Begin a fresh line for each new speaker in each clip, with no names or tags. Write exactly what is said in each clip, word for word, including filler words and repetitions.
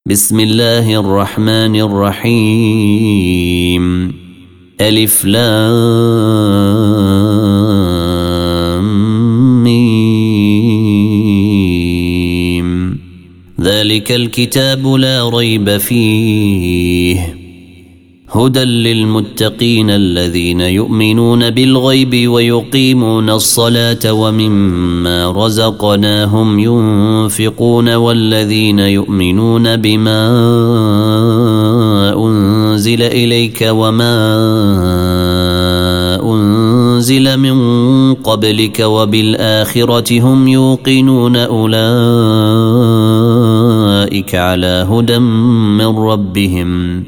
بسم الله الرحمن الرحيم. ألف لام ميم. ذلك الكتاب لا ريب فيه هدى للمتقين الذين يؤمنون بالغيب ويقيمون الصلاة ومما رزقناهم ينفقون والذين يؤمنون بما أنزل إليك وما أنزل من قبلك وبالآخرة هم يوقنون أولئك على هدى من ربهم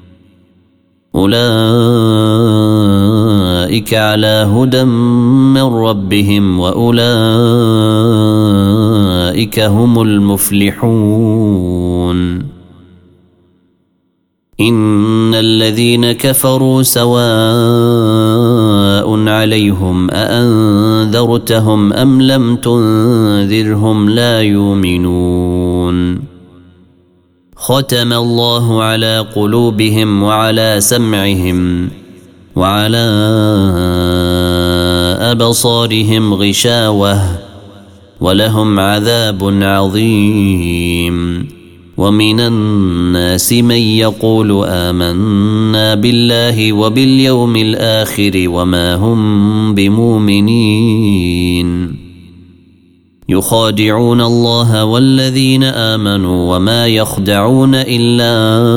أولئك على هدى من ربهم وأولئك هم المفلحون. إن الذين كفروا سواء عليهم أأنذرتهم أم لم تنذرهم لا يؤمنون. ختم الله على قلوبهم وعلى سمعهم وعلى أبصارهم غشاوة ولهم عذاب عظيم. ومن الناس من يقول آمنا بالله وباليوم الآخر وما هم بمؤمنين يخادعون الله والذين آمنوا وما يخدعون إلا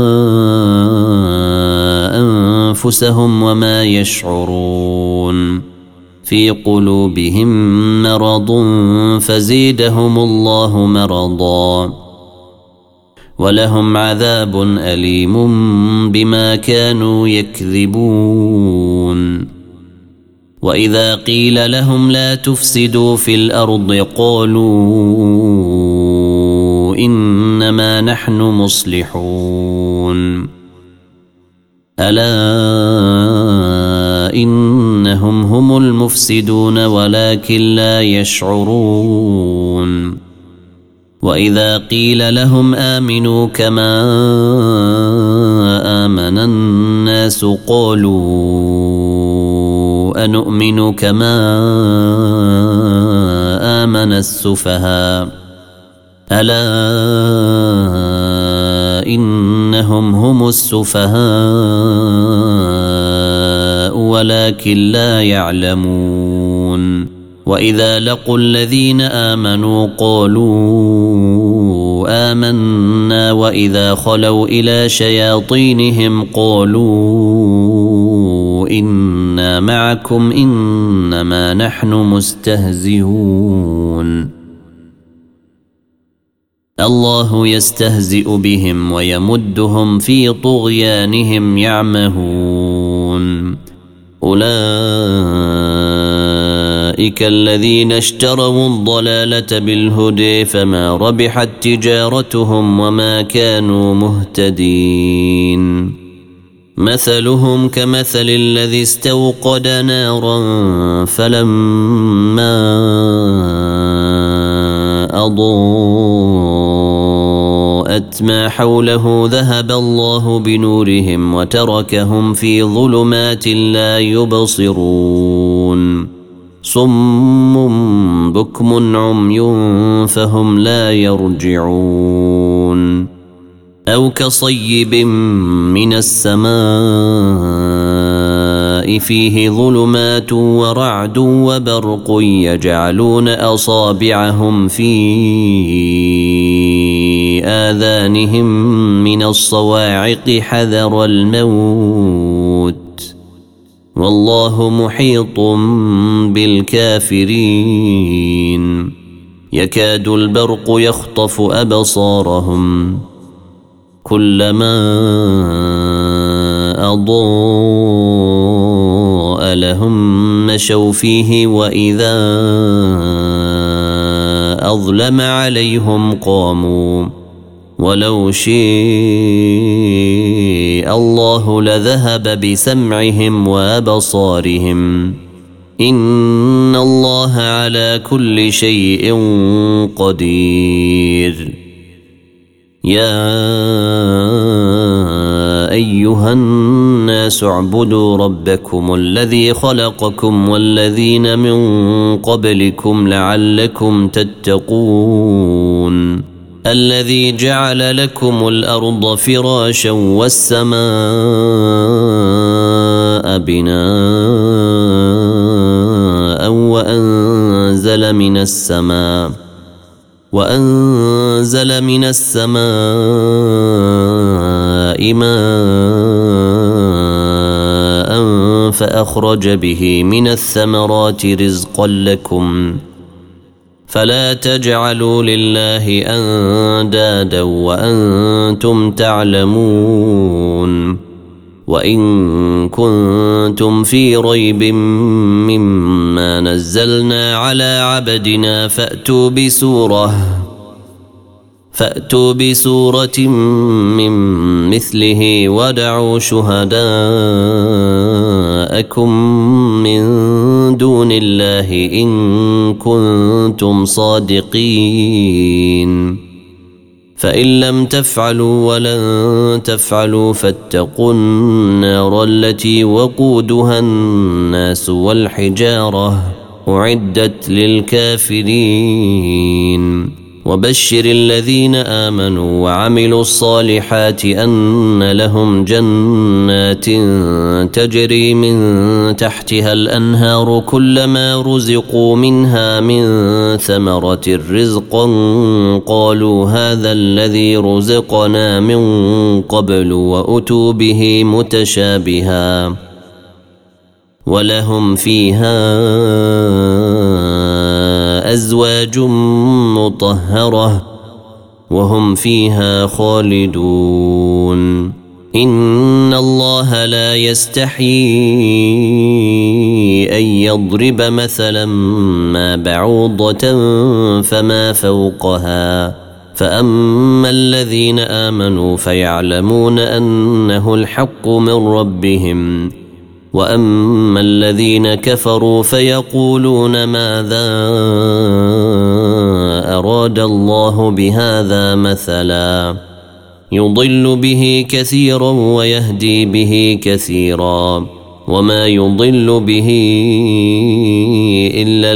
أنفسهم وما يشعرون. في قلوبهم مرض فزيدهم الله مرضا ولهم عذاب أليم بما كانوا يكذبون. وإذا قيل لهم لا تفسدوا في الأرض قالوا إنما نحن مصلحون. ألا إنهم هم المفسدون ولكن لا يشعرون. وإذا قيل لهم آمنوا كما آمن الناس قالوا أنؤمن كما آمن السفهاء ألا إنهم هم السفهاء ولكن لا يعلمون. وإذا لقوا الذين آمنوا قالوا آمنا وإذا خلوا إلى شياطينهم قالوا إنا معكم إنما نحن مستهزئون. الله يستهزئ بهم ويمدهم في طغيانهم يعمهون. أولئك الذين اشتروا الضلالة بالهدى فما ربحت تجارتهم وما كانوا مهتدين. مثلهم كمثل الذي استوقد نارا فلما أضاءت ما حوله ذهب الله بنورهم وتركهم في ظلمات لا يبصرون. صم بكم عمي فهم لا يرجعون. أو كصيب من السماء فيه ظلمات ورعد وبرق يجعلون أصابعهم في آذانهم من الصواعق حذر الموت والله محيط بالكافرين. يكاد البرق يخطف أبصارهم كلما أضاء لهم مشوا فيه وإذا أظلم عليهم قاموا ولو شاء الله لذهب بسمعهم وأبصارهم إن الله على كل شيء قدير. يا أيها الناس اعبدوا ربكم الذي خلقكم والذين من قبلكم لعلكم تتقون الذي جعل لكم الأرض فراشا والسماء بناء وأنزل من السماء وأنزل من السماء ماء فأخرج به من الثمرات رزقا لكم فلا تجعلوا لله أندادا وأنتم تعلمون وإن كنتم في ريب مما نزلنا على عبدنا فأتوا بسورة فأتوا بسورة من مثله ودعوا شهداءكم من دون الله إن كنتم صادقين فإن لم تفعلوا ولن تفعلوا فاتقوا النار التي وقودها الناس والحجارة أعدت للكافرين وبشر الذين آمنوا وعملوا الصالحات أن لهم جنات تجري من تحتها الأنهار كلما رزقوا منها من ثمرة رزقا قالوا هذا الذي رزقنا من قبل وأتوا به متشابها ولهم فيها أزواج مطهرة وهم فيها خالدون إن الله لا يستحيي أن يضرب مثلا ما بعوضة فما فوقها فأما الذين آمنوا فيعلمون أنه الحق من ربهم وأما الذين كفروا فيقولون ماذا أراد الله بهذا مثلا يضل به كثيرا ويهدي به كثيرا وما يضل به إلا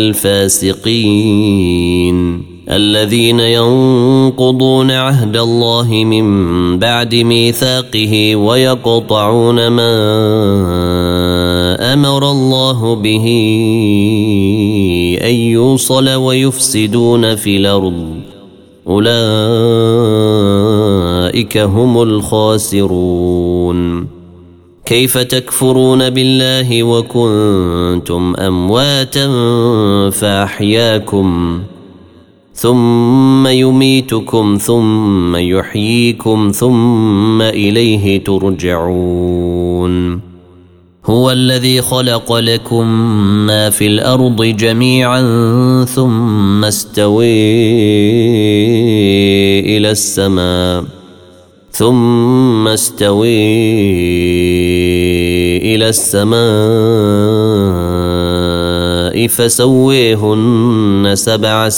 الفاسقين الذين ينقضون عهد الله من بعد ميثاقه ويقطعون ما أمر الله به أن يوصل ويفسدون في الأرض أولئك هم الخاسرون كيف تكفرون بالله وكنتم أمواتا فأحياكم ثم يميتكم ثم يحييكم ثم إليه ترجعون هو الذي خلق لكم ما في الأرض جميعا ثم استوى إلى السماء ثم استوى إلى السماء فسويهن سبع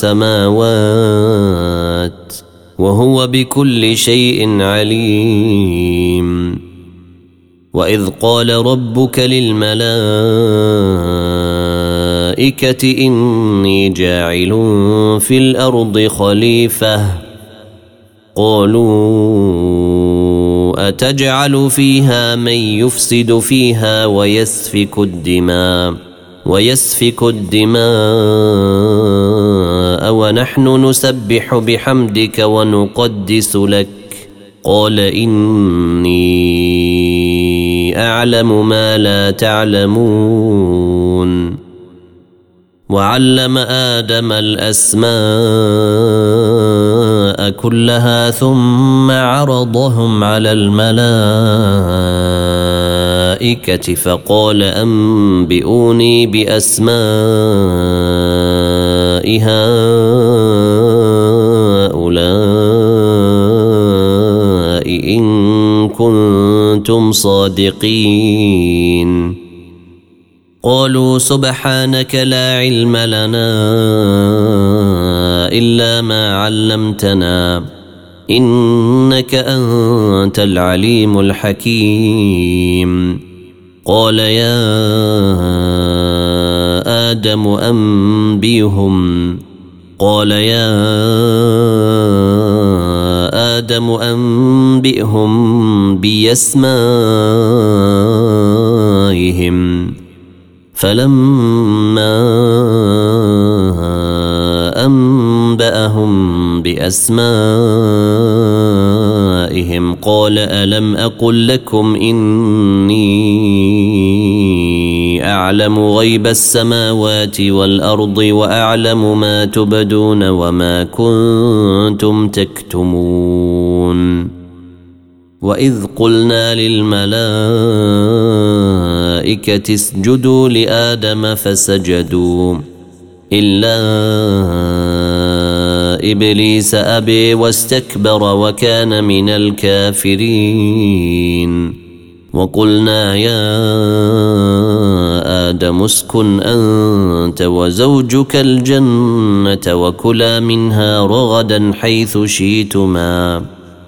سماوات وهو بكل شيء عليم وإذ قال ربك للملائكة إني جاعل في الأرض خليفة قالوا أتجعل فيها من يفسد فيها ويسفك الدماء ويسفك الدماء ونحن نسبح بحمدك ونقدس لك قال إني أعلم ما لا تعلمون وعلم آدم الأسماء كلها ثم عرضهم على الملائكة فقال أنبئوني بأسماء هؤلاء إن كنتم صادقين قالوا سبحانك لا علم لنا إلا ما علمتنا إنك أنت العليم الحكيم. قال يا آدم أنبئهم قال يا آدم أنبئهم بأسمائهم فلما أنبأهم بأسمائهم قال ألم أقل لكم إني أعلم غيب السماوات والأرض وأعلم ما تبدون وما كنتم تكتمون. وإذ قلنا للملائكة اسجدوا لآدم فسجدوا إلا إبليس أبي واستكبر وكان من الكافرين. وقلنا يا آدم اسكن أنت وزوجك الجنة وكلا منها رغدا حيث شئتما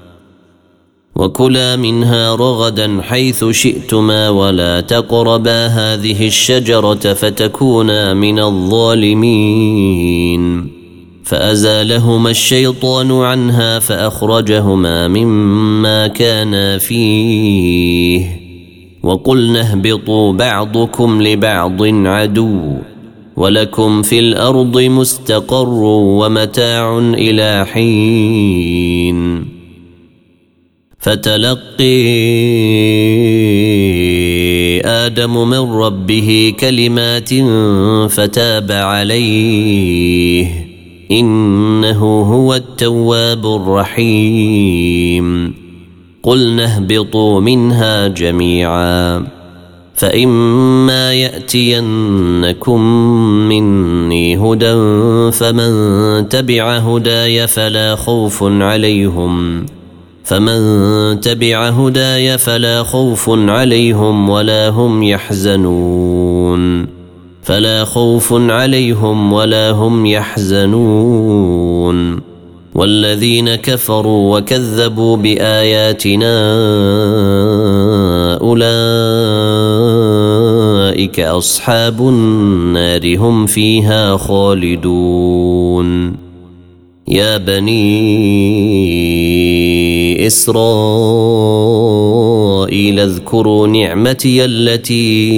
وكلا منها رغدا حيث شئتما ولا تقربا هذه الشجرة فتكونا من الظالمين. فأزالهما الشيطان عنها فأخرجهما مما كانا فيه وقلنا اهبطوا بعضكم لبعض عدو ولكم في الأرض مستقر ومتاع إلى حين. فتلقي آدم من ربه كلمات فتاب عليه إنه هو التواب الرحيم. قلنا اهبطوا منها جميعا فإما يأتينكم مني هدى فمن تبع هداي فلا خوف عليهم فمن تبع هداي فلا خوف عليهم ولا هم يحزنون فلا خوف عليهم ولا هم يحزنون. والذين كفروا وكذبوا بآياتنا أولئك أصحاب النار هم فيها خالدون. يا بني إسرائيل اذكروا نعمتي التي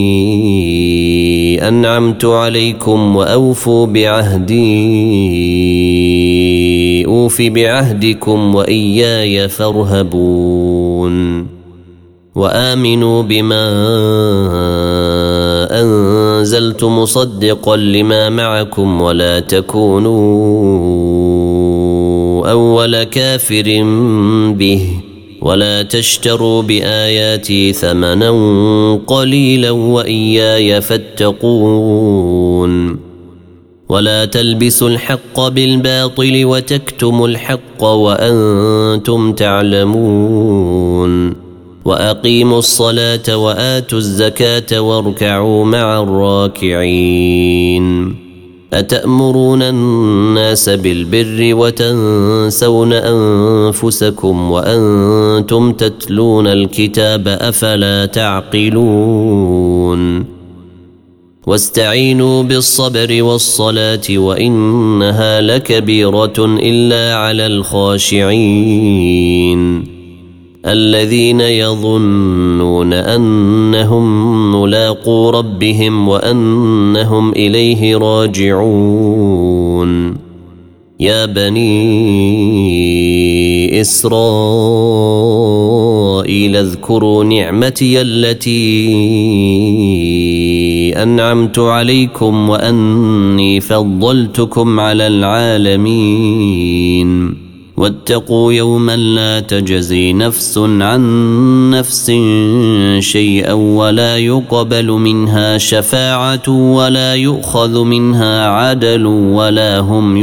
أنعمت عليكم وأوفوا بعهدي أوف بعهدكم وإياي فارهبون. وآمنوا بما أنزلت مصدقا لما معكم ولا تكونوا أول كافر به ولا تشتروا بآياتي ثمنا قليلا وإياي فاتقون. ولا تلبسوا الحق بالباطل وتكتموا الحق وأنتم تعلمون. وأقيموا الصلاة وآتوا الزكاة واركعوا مع الراكعين. أتأمرون الناس بالبر وتنسون أنفسكم وأنتم تتلون الكتاب أفلا تعقلون. واستعينوا بالصبر والصلاة وإنها لكبيرة إلا على الخاشعين الذين يظنون أنهم ملاقو ربهم وأنهم إليه راجعون. يا بني إسرائيل اذكروا نعمتي التي أنعمت عليكم وأني فضلتكم على العالمين. واتقوا يوما لا تجزي نفس عن نفس شيئا ولا يقبل منها شفاعة ولا يؤخذ منها عدل ولا هم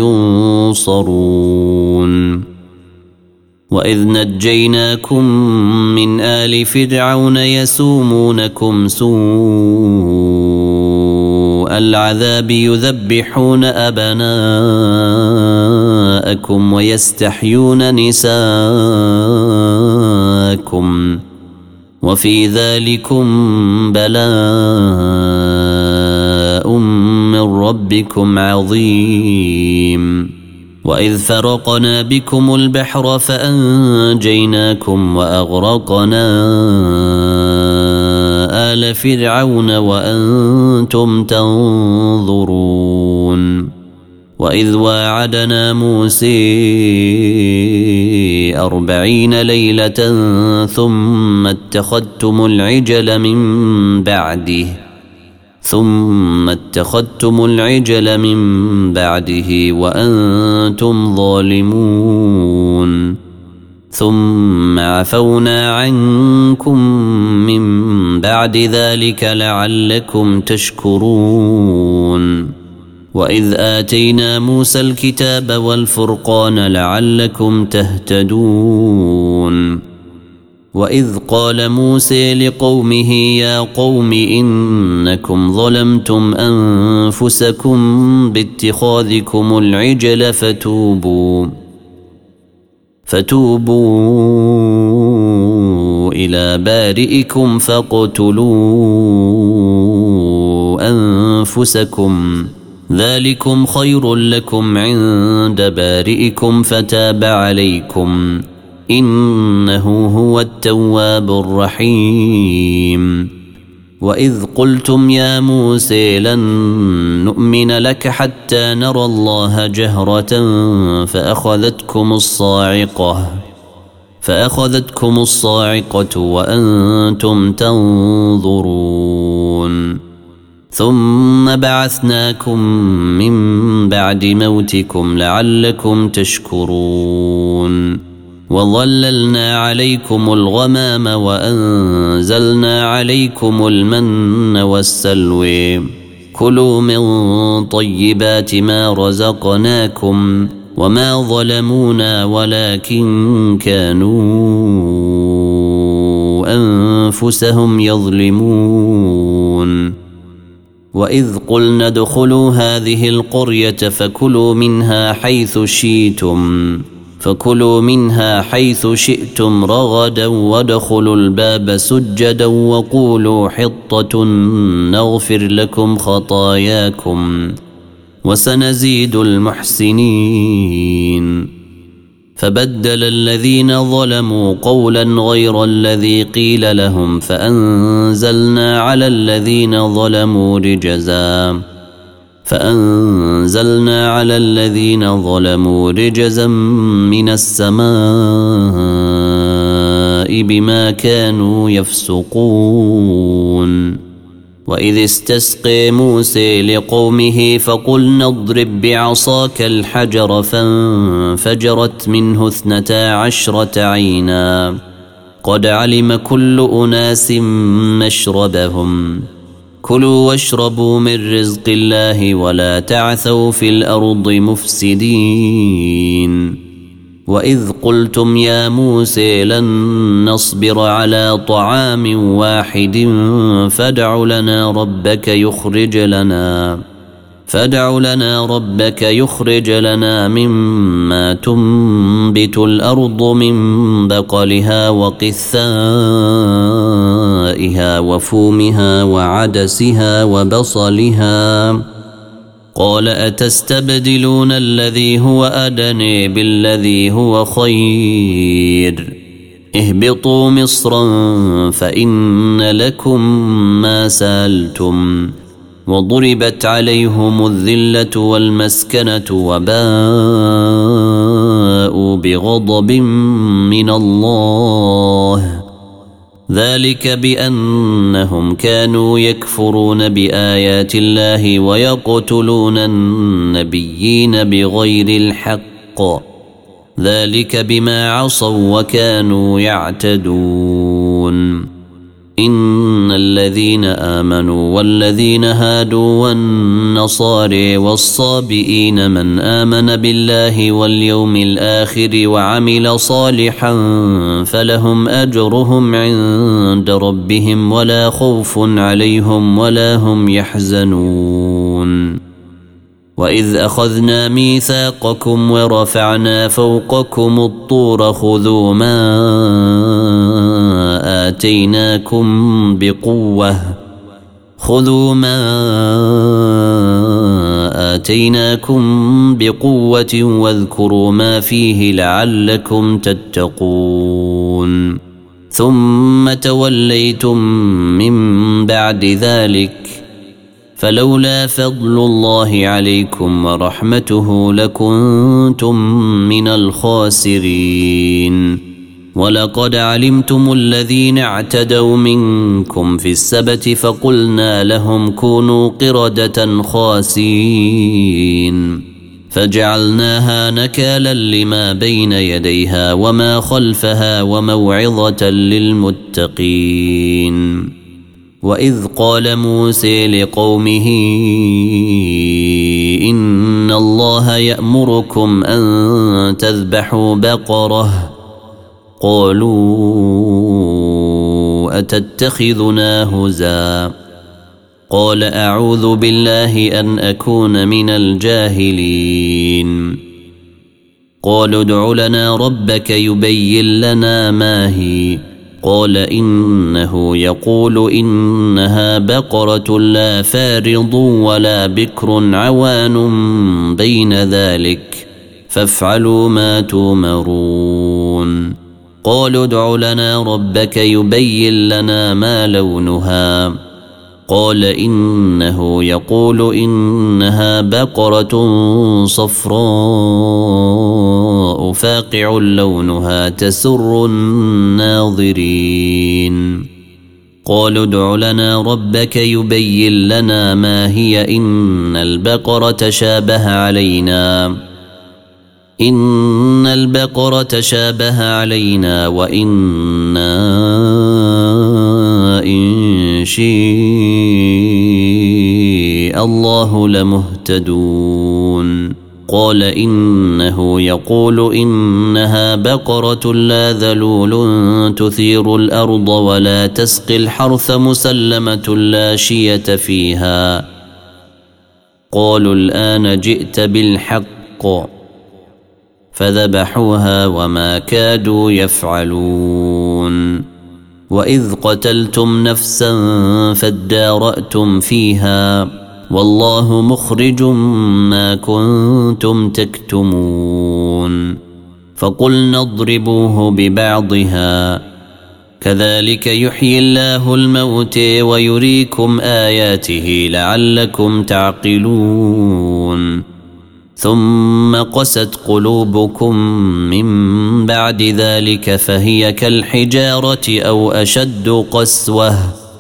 ينصرون. وإذ نجيناكم من آل فرعون يسومونكم سوء العذاب يذبحون أبناءكم نساءكم ويستحيون نساءكم وفي ذلكم بلاء من ربكم عظيم. وإذ فرقنا بكم البحر فأنجيناكم وأغرقنا آل فرعون وأنتم تنظرون. وإذ واعدنا موسى أربعين ليلة ثم اتخذتم العجل من بعده ثم اتخذتم العجل من بعده وأنتم ظالمون ثم عفونا عنكم من بعد ذلك لعلكم تشكرون. وإذ آتينا موسى الكتاب والفرقان لعلكم تهتدون. وإذ قال موسى لقومه يا قوم إنكم ظلمتم أنفسكم باتخاذكم العجل فتوبوا فتوبوا إلى بارئكم فاقتلوا أنفسكم ذلكم خير لكم عند بارئكم فتاب عليكم إنه هو التواب الرحيم. وإذ قلتم يا موسى لن نؤمن لك حتى نرى الله جهرة فأخذتكم الصاعقة فأخذتكم الصاعقة وأنتم تنظرون. ثم بعثناكم من بعد موتكم لعلكم تشكرون. وظللنا عليكم الغمام وأنزلنا عليكم المن والسلوى كلوا من طيبات ما رزقناكم وما ظلمونا ولكن كانوا أنفسهم يظلمون. وإذ قلنا ادخلوا هذه القرية فكلوا منها حيث شئتم فكلوا منها حيث شئتم رغدا وادخلوا الباب سجدا وقولوا حطة نغفر لكم خطاياكم وسنزيد المحسنين. فبدل الذين ظلموا قولا غير الذي قيل لهم فأنزلنا على الذين ظلموا رجزا فأنزلنا على الذين ظلموا رجزا من السماء بما كانوا يفسقون. وإذ استسقى موسى لقومه فقلنا اضرب بعصاك الحجر فانفجرت منه اثنتا عشرة عينا قد علم كل أناس مشربهم كلوا واشربوا من رزق الله ولا تعثوا في الأرض مفسدين. وإذ قلتم يا موسى لن نصبر على طعام واحد فادع لنا ربك يخرج لنا فادع لنا ربك يخرج لنا مما تنبت الأرض من بقلها وقثائها وفومها وعدسها وبصلها قال أتستبدلون الذي هو أدنى بالذي هو خير اهبطوا مصرا فإن لكم ما سألتم وضربت عليهم الذلة والمسكنة وباءوا بغضب من الله ذلك بأنهم كانوا يكفرون بآيات الله ويقتلون النبيين بغير الحق ذلك بما عصوا وكانوا يعتدون. إن الذين آمنوا والذين هادوا والنصارى والصابئين من آمن بالله واليوم الآخر وعمل صالحا فلهم أجرهم عند ربهم ولا خوف عليهم ولا هم يحزنون. وإذ أخذنا ميثاقكم ورفعنا فوقكم الطور خذوا ما آتيناكم بقوة خذوا ما آتيناكم بقوة واذكروا ما فيه لعلكم تتقون ثم توليتم من بعد ذلك فلولا فضل الله عليكم ورحمته لكنتم من الخاسرين ولقد علمتم الذين اعتدوا منكم في السبت فقلنا لهم كونوا قردة خاسئين فجعلناها نكالا لما بين يديها وما خلفها وموعظة للمتقين وإذ قال موسى لقومه إن الله يأمركم أن تذبحوا بقرة قالوا أتتخذنا هزوا قال أعوذ بالله أن أكون من الجاهلين قالوا ادع لنا ربك يبين لنا ما هي قال إنه يقول إنها بقرة لا فارض ولا بكر عوان بين ذلك فافعلوا ما تؤمرون قالوا ادع لنا ربك يبين لنا ما لونها قال إنه يقول إنها بقرة صفراء فاقع لونها تسر الناظرين قالوا ادع لنا ربك يبين لنا ما هي إن البقرة شابه علينا إن البقرة شابه علينا وإنا إن شاء الله لمهتدون قال إنه يقول إنها بقرة لا ذلول تثير الأرض ولا تسقي الحرث مسلمة لا شية فيها قالوا الآن جئت بالحق فذبحوها وما كادوا يفعلون وإذ قتلتم نفسا فادارأتم فيها والله مخرج ما كنتم تكتمون فقلنا اضربوه ببعضها كذلك يحيي الله الموت ويريكم آياته لعلكم تعقلون ثم قست قلوبكم من بعد ذلك فهي كالحجارة أو أشد قسوة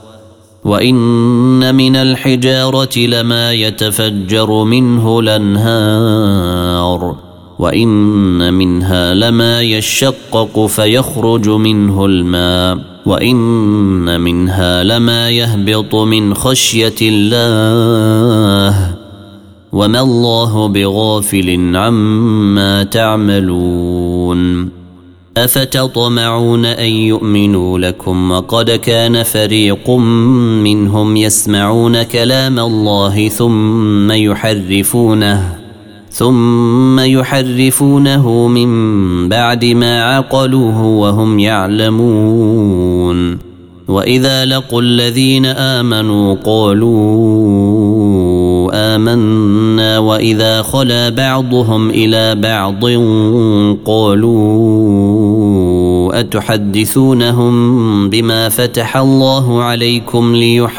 وإن من الحجارة لما يتفجر منه الأنهار وإن منها لما يشقق فيخرج منه الماء وإن منها لما يهبط من خشية الله وما الله بغافل عما تعملون أفتطمعون أن يؤمنوا لكم وقد كان فريق منهم يسمعون كلام الله ثم يحرفونه ثم يحرفونه من بعد ما عقلوه وهم يعلمون وإذا لقوا الذين آمنوا قالوا آمنا وإذا خلا بعضهم إلى بعض قالوا أتحدثونهم بما فتح الله عليكم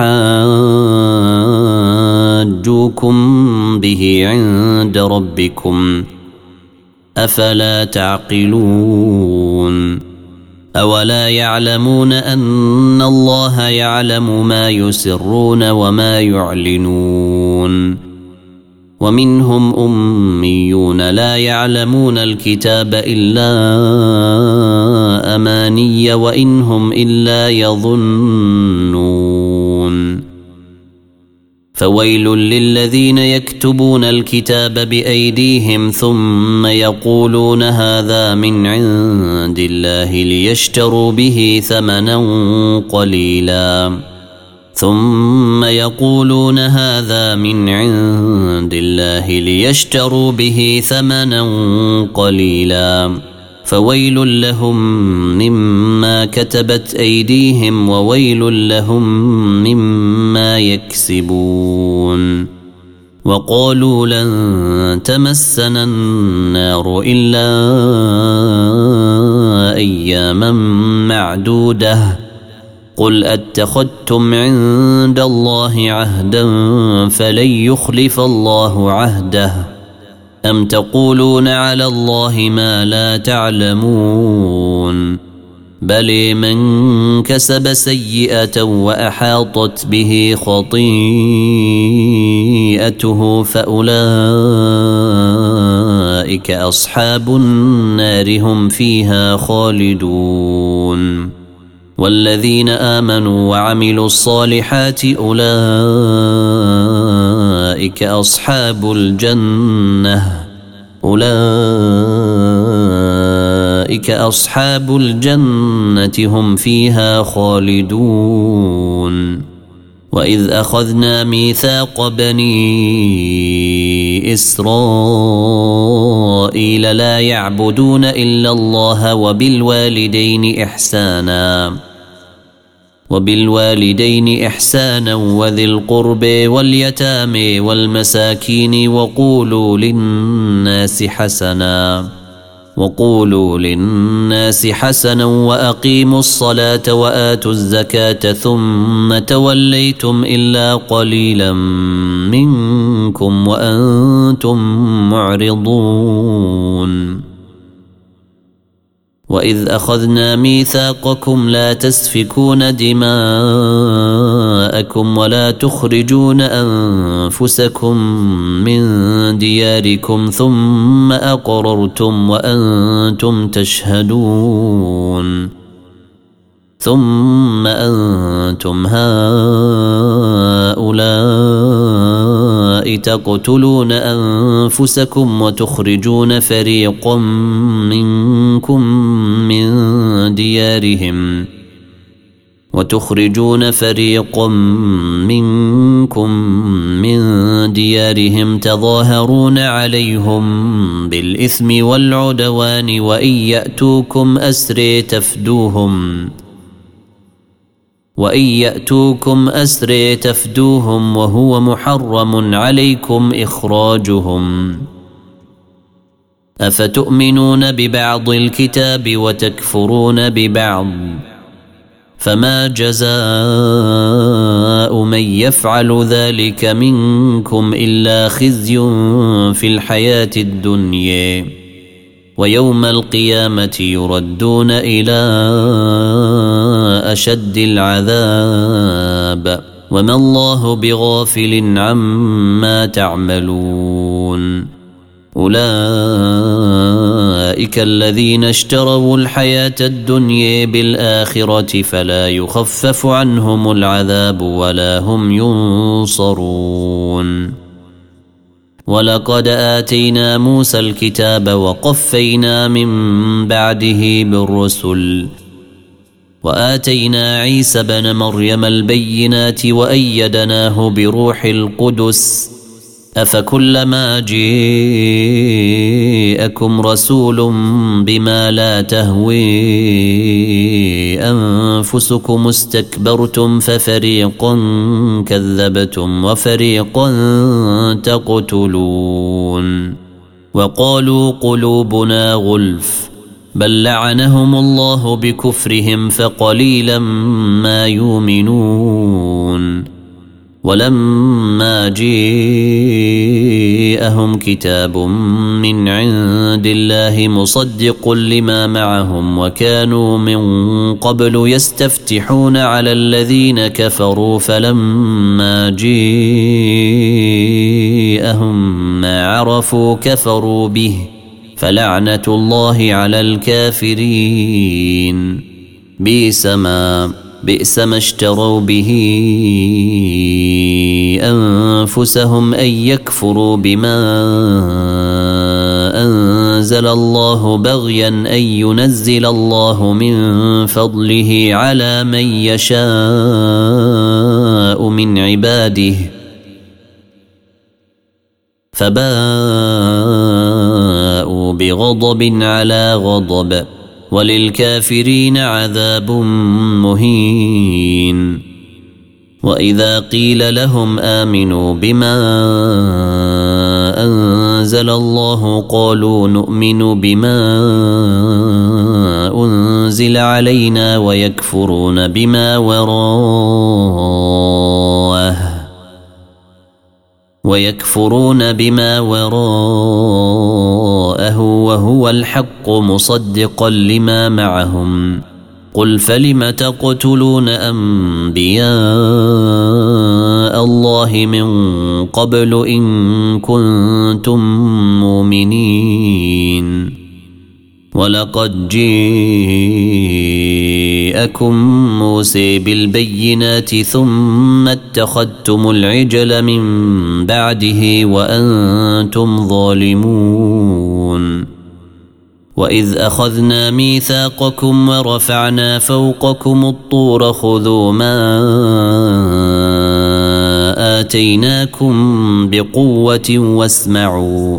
ليحاجوكم به عند ربكم أفلا تعقلون أولا يعلمون أن الله يعلم ما يسرون وما يعلنون ومنهم أميون لا يعلمون الكتاب إلا أماني وإنهم إلا يظنون فويل للذين يكتبون الكتاب بأيديهم ثم يقولون هذا من عند الله ليشتروا به ثمنا قليلا ثم يقولون هذا من عند الله ليشتروا به ثمنا قليلا فويل لهم مما كتبت أيديهم وويل لهم مما يكسبون. وقالوا لن تمسنا النار إلا أياما معدودة قل أتخذتم عند الله عهدا فلن يخلف الله عهده أم تقولون على الله ما لا تعلمون بل من كسب سيئة وأحاطت به خطيئته فأولئك أصحاب النار هم فيها خالدون. والذين آمنوا وعملوا الصالحات أولئك أصحاب الجنة أولئك أصحاب الجنة هم فيها خالدون. وإذ أخذنا ميثاق بني إسرائيل لا يعبدون إلا الله وبالوالدين إحسانا وبالوالدين إحسانا وذي القرب واليتامى والمساكين وقولوا للناس حسنا وقولوا للناس حسنا وأقيموا الصلاة وآتوا الزكاة ثم توليتم إلا قليلا منكم وأنتم معرضون. وإذ أخذنا ميثاقكم لا تسفكون دماءكم ولا تخرجون أنفسكم من دياركم ثم أقررتم وأنتم تشهدون ثم أنتم هؤلاء تقتلون أنفسكم وتخرجون فريقا منكم من ديارهم وتخرجون فريقا منكم من ديارهم تظاهرون عليهم بالإثم والعدوان وإن يأتوكم أسري تفدوهم وإن يأتوكم أسري تفدوهم وهو محرم عليكم إخراجهم أفتؤمنون ببعض الكتاب وتكفرون ببعض فما جزاء من يفعل ذلك منكم إلا خزي في الحياة الدنيا ويوم القيامة يردون إلى أشد العذاب وما الله بغافل عما تعملون. أولئك الذين اشتروا الحياة الدنيا بالآخرة فلا يخفف عنهم العذاب ولا هم ينصرون. ولقد آتينا موسى الكتاب وقفينا من بعده بالرسل وآتينا عيسى بن مريم البينات وأيدناه بروح القدس أفكلما جاءكم رسول بما لا تهوي أنفسكم استكبرتم ففريقا كذبتم وفريقا تقتلون. وقالوا قلوبنا غلف بل لعنهم الله بكفرهم فقليلا ما يؤمنون. ولما جاءهم كتاب من عند الله مصدق لما معهم وكانوا من قبل يستفتحون على الذين كفروا فلما جاءهم ما عرفوا كفروا به فلعنة الله على الكافرين. بئس ما بئس ما اشتروا به أنفسهم أن يكفروا بما أنزل الله بغيا أن ينزل الله من فضله على من يشاء يشاء من عباده فباءوا بغضب على غضب وللكافرين عذاب مهين. وإذا قيل لهم آمنوا بما أنزل الله قالوا نؤمن بما أنزل علينا ويكفرون بما وراءه ويكفرون بما وراءه وهو الحق مصدقا لما معهم. قل فلم تقتلون أنبياء الله من قبل إن كنتم مؤمنين ولقد جاءكم موسى بالبينات ثم اتخذتم العجل من بعده وأنتم ظالمون. وإذ أخذنا ميثاقكم ورفعنا فوقكم الطور خذوا ما آتيناكم بقوة واسمعوا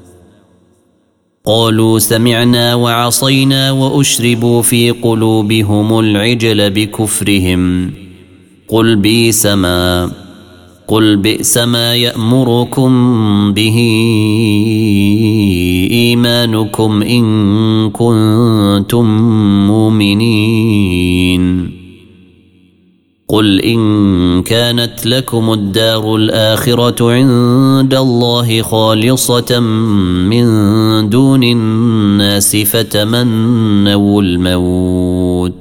قالوا سمعنا وعصينا وأشربوا في قلوبهم العجل بكفرهم قل بئس ما قل بئس ما يأمركم به إيمانكم إن كنتم مؤمنين. قل إن كانت لكم الدار الآخرة عند الله خالصة من دون الناس فتمنوا الموت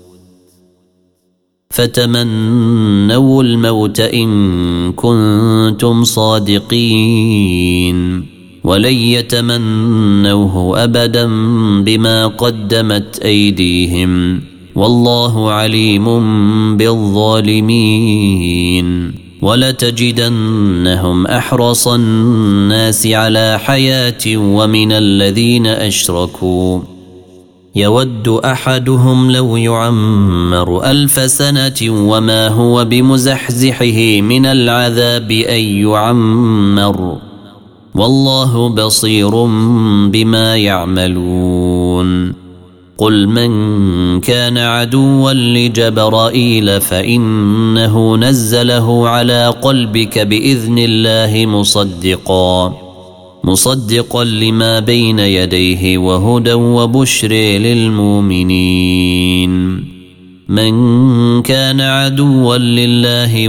فتمنوا الموت إن كنتم صادقين ولن يتمنوه أبدا بما قدمت أيديهم والله عليم بالظالمين. ولتجدنهم أحرص الناس على حياة ومن الذين أشركوا يود أحدهم لو يعمر ألف سنة وما هو بمزحزحه من العذاب أن يعمر والله بصير بما يعملون. قل من كان عدوا لجبرائيل فإنه نزله على قلبك بإذن الله مصدقا مصدقا لما بين يديه وهدى وبشر للمؤمنين. من كان عدوا لله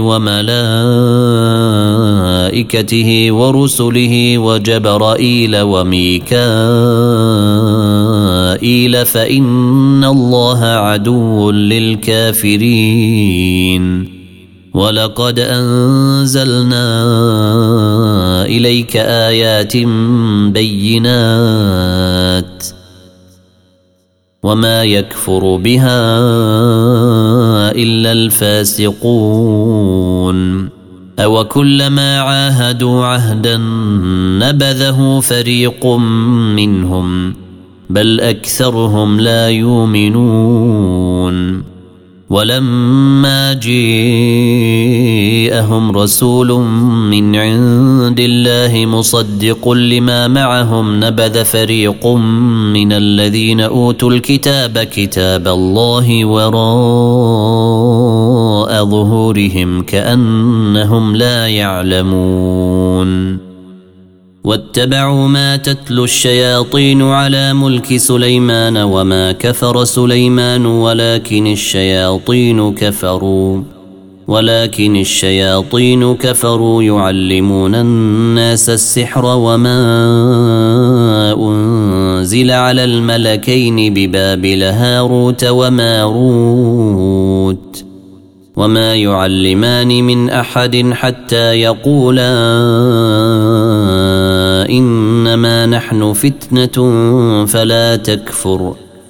وملائكته ورسله وجبرائيل وميكائيل فإن الله عدو للكافرين. ولقد أنزلنا إليك آيات بينات وما يكفر بها إلا الفاسقون. أو كلما عاهدوا عهدا نبذه فريق منهم بل أكثرهم لا يؤمنون. ولما جاءهم رسول من عند الله مصدق لما معهم نبذ فريق من الذين أوتوا الكتاب كتاب الله وراء ظهورهم كأنهم لا يعلمون. واتبعوا ما تتلو الشياطين على ملك سليمان وما كفر سليمان ولكن الشياطين كفروا ولكن الشياطين كفروا يعلمون الناس السحر وما أنزل على الملكين ببابل هاروت وماروت وما يعلمان من أحد حتى يقولا إنما نحن فتنة فلا تكفر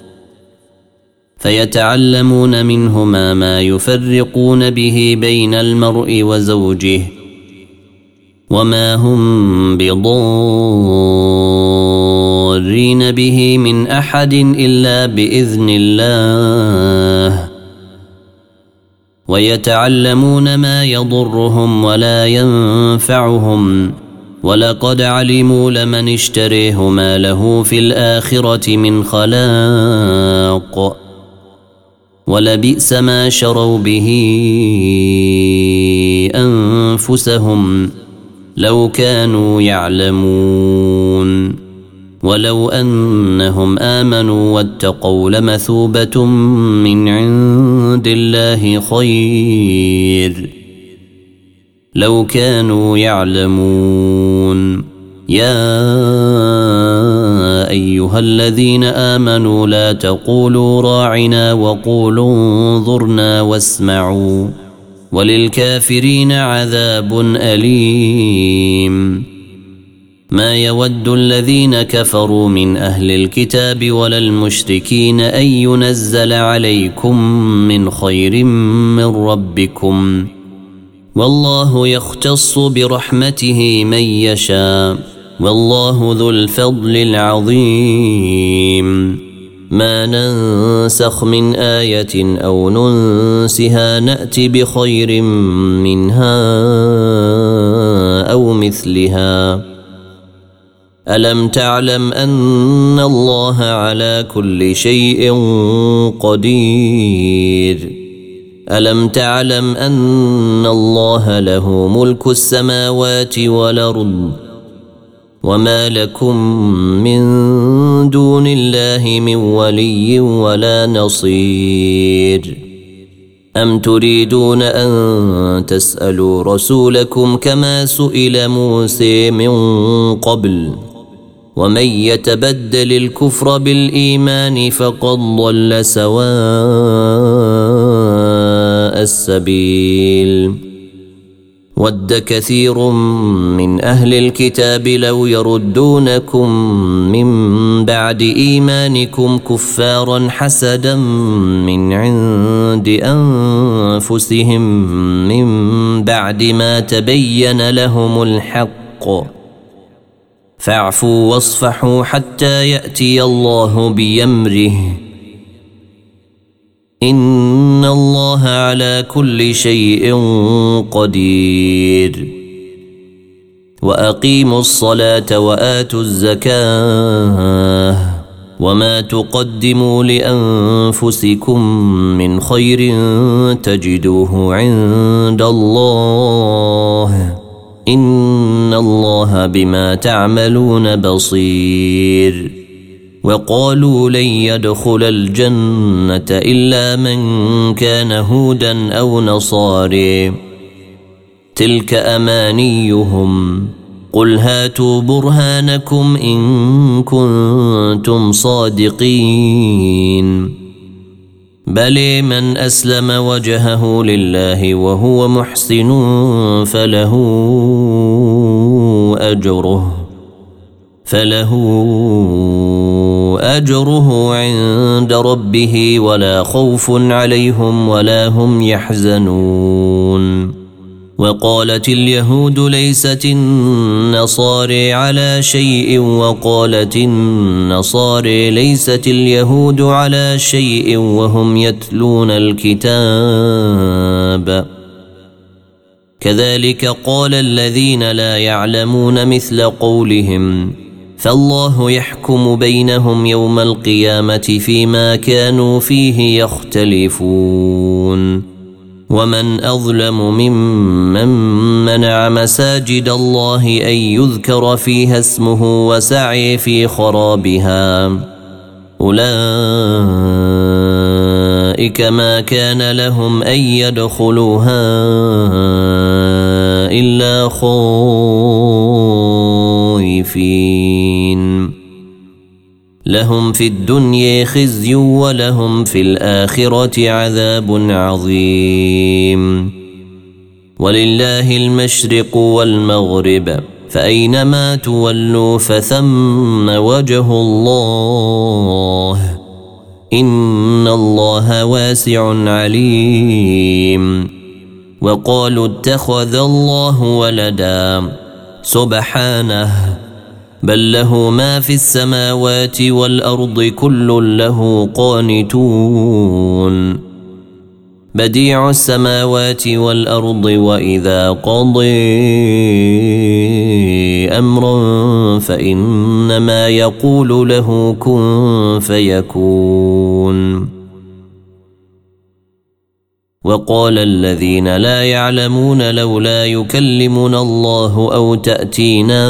فيتعلمون منهما ما يفرقون به بين المرء وزوجه وما هم بضارين به من أحد إلا بإذن الله ويتعلمون ما يضرهم ولا ينفعهم ولقد علموا لمن اشتريه ما له في الآخرة من خلاق ولبئس ما شروا به أنفسهم لو كانوا يعلمون ولو أنهم آمنوا واتقوا لمثوبة من عند الله خير لو كانوا يعلمون يا أيها الذين آمنوا لا تقولوا راعنا وقولوا انظرنا واسمعوا وللكافرين عذاب أليم ما يود الذين كفروا من أهل الكتاب ولا المشركين أن ينزل عليكم من خير من ربكم والله يختص برحمته من يشاء والله ذو الفضل العظيم ما ننسخ من آية أو ننسها نأتي بخير منها أو مثلها ألم تعلم أن الله على كل شيء قدير ألم تعلم أن الله له ملك السماوات والأرض وما لكم من دون الله من ولي ولا نصير أم تريدون أن تسألوا رسولكم كما سئل موسى من قبل ومن يتبدل الكفر بالإيمان فقد ضل سواء السبيل ود كثير من أهل الكتاب لو يردونكم من بعد إيمانكم كفارا حسدا من عند أنفسهم من بعد ما تبين لهم الحق فاعفوا واصفحوا حتى يأتي الله بأمره إن الله على كل شيء قدير وأقيموا الصلاة وآتوا الزكاة وما تقدموا لأنفسكم من خير تجدوه عند الله إن الله بما تعملون بصير وقالوا لن يدخل الجنة إلا من كان هودا أو نصاري تلك أمانيهم قل هاتوا برهانكم إن كنتم صادقين بل من أسلم وجهه لله وهو محسن فله أجره فله أجره عند ربه ولا خوف عليهم ولا هم يحزنون وقالت اليهود ليست النصارى على شيء وقالت النصارى ليست اليهود على شيء وهم يتلون الكتاب كذلك قال الذين لا يعلمون مثل قولهم فالله يحكم بينهم يوم القيامة فيما كانوا فيه يختلفون ومن أظلم ممن منع مساجد الله أن يذكر فيها اسمه وسعي في خرابها أولئك ما كان لهم أن يدخلوها إلا خائفين لهم في الدنيا خزي ولهم في الآخرة عذاب عظيم ولله المشرق والمغرب فأينما تولوا فثم وجه الله إن الله واسع عليم وقالوا اتخذ الله ولدا سبحانه بل له ما في السماوات والأرض كل له قانتون بديع السماوات والأرض وإذا قضي أمرا فإنما يقول له كن فيكون. وقال الذين لا يعلمون لولا يكلمنا الله أو تأتينا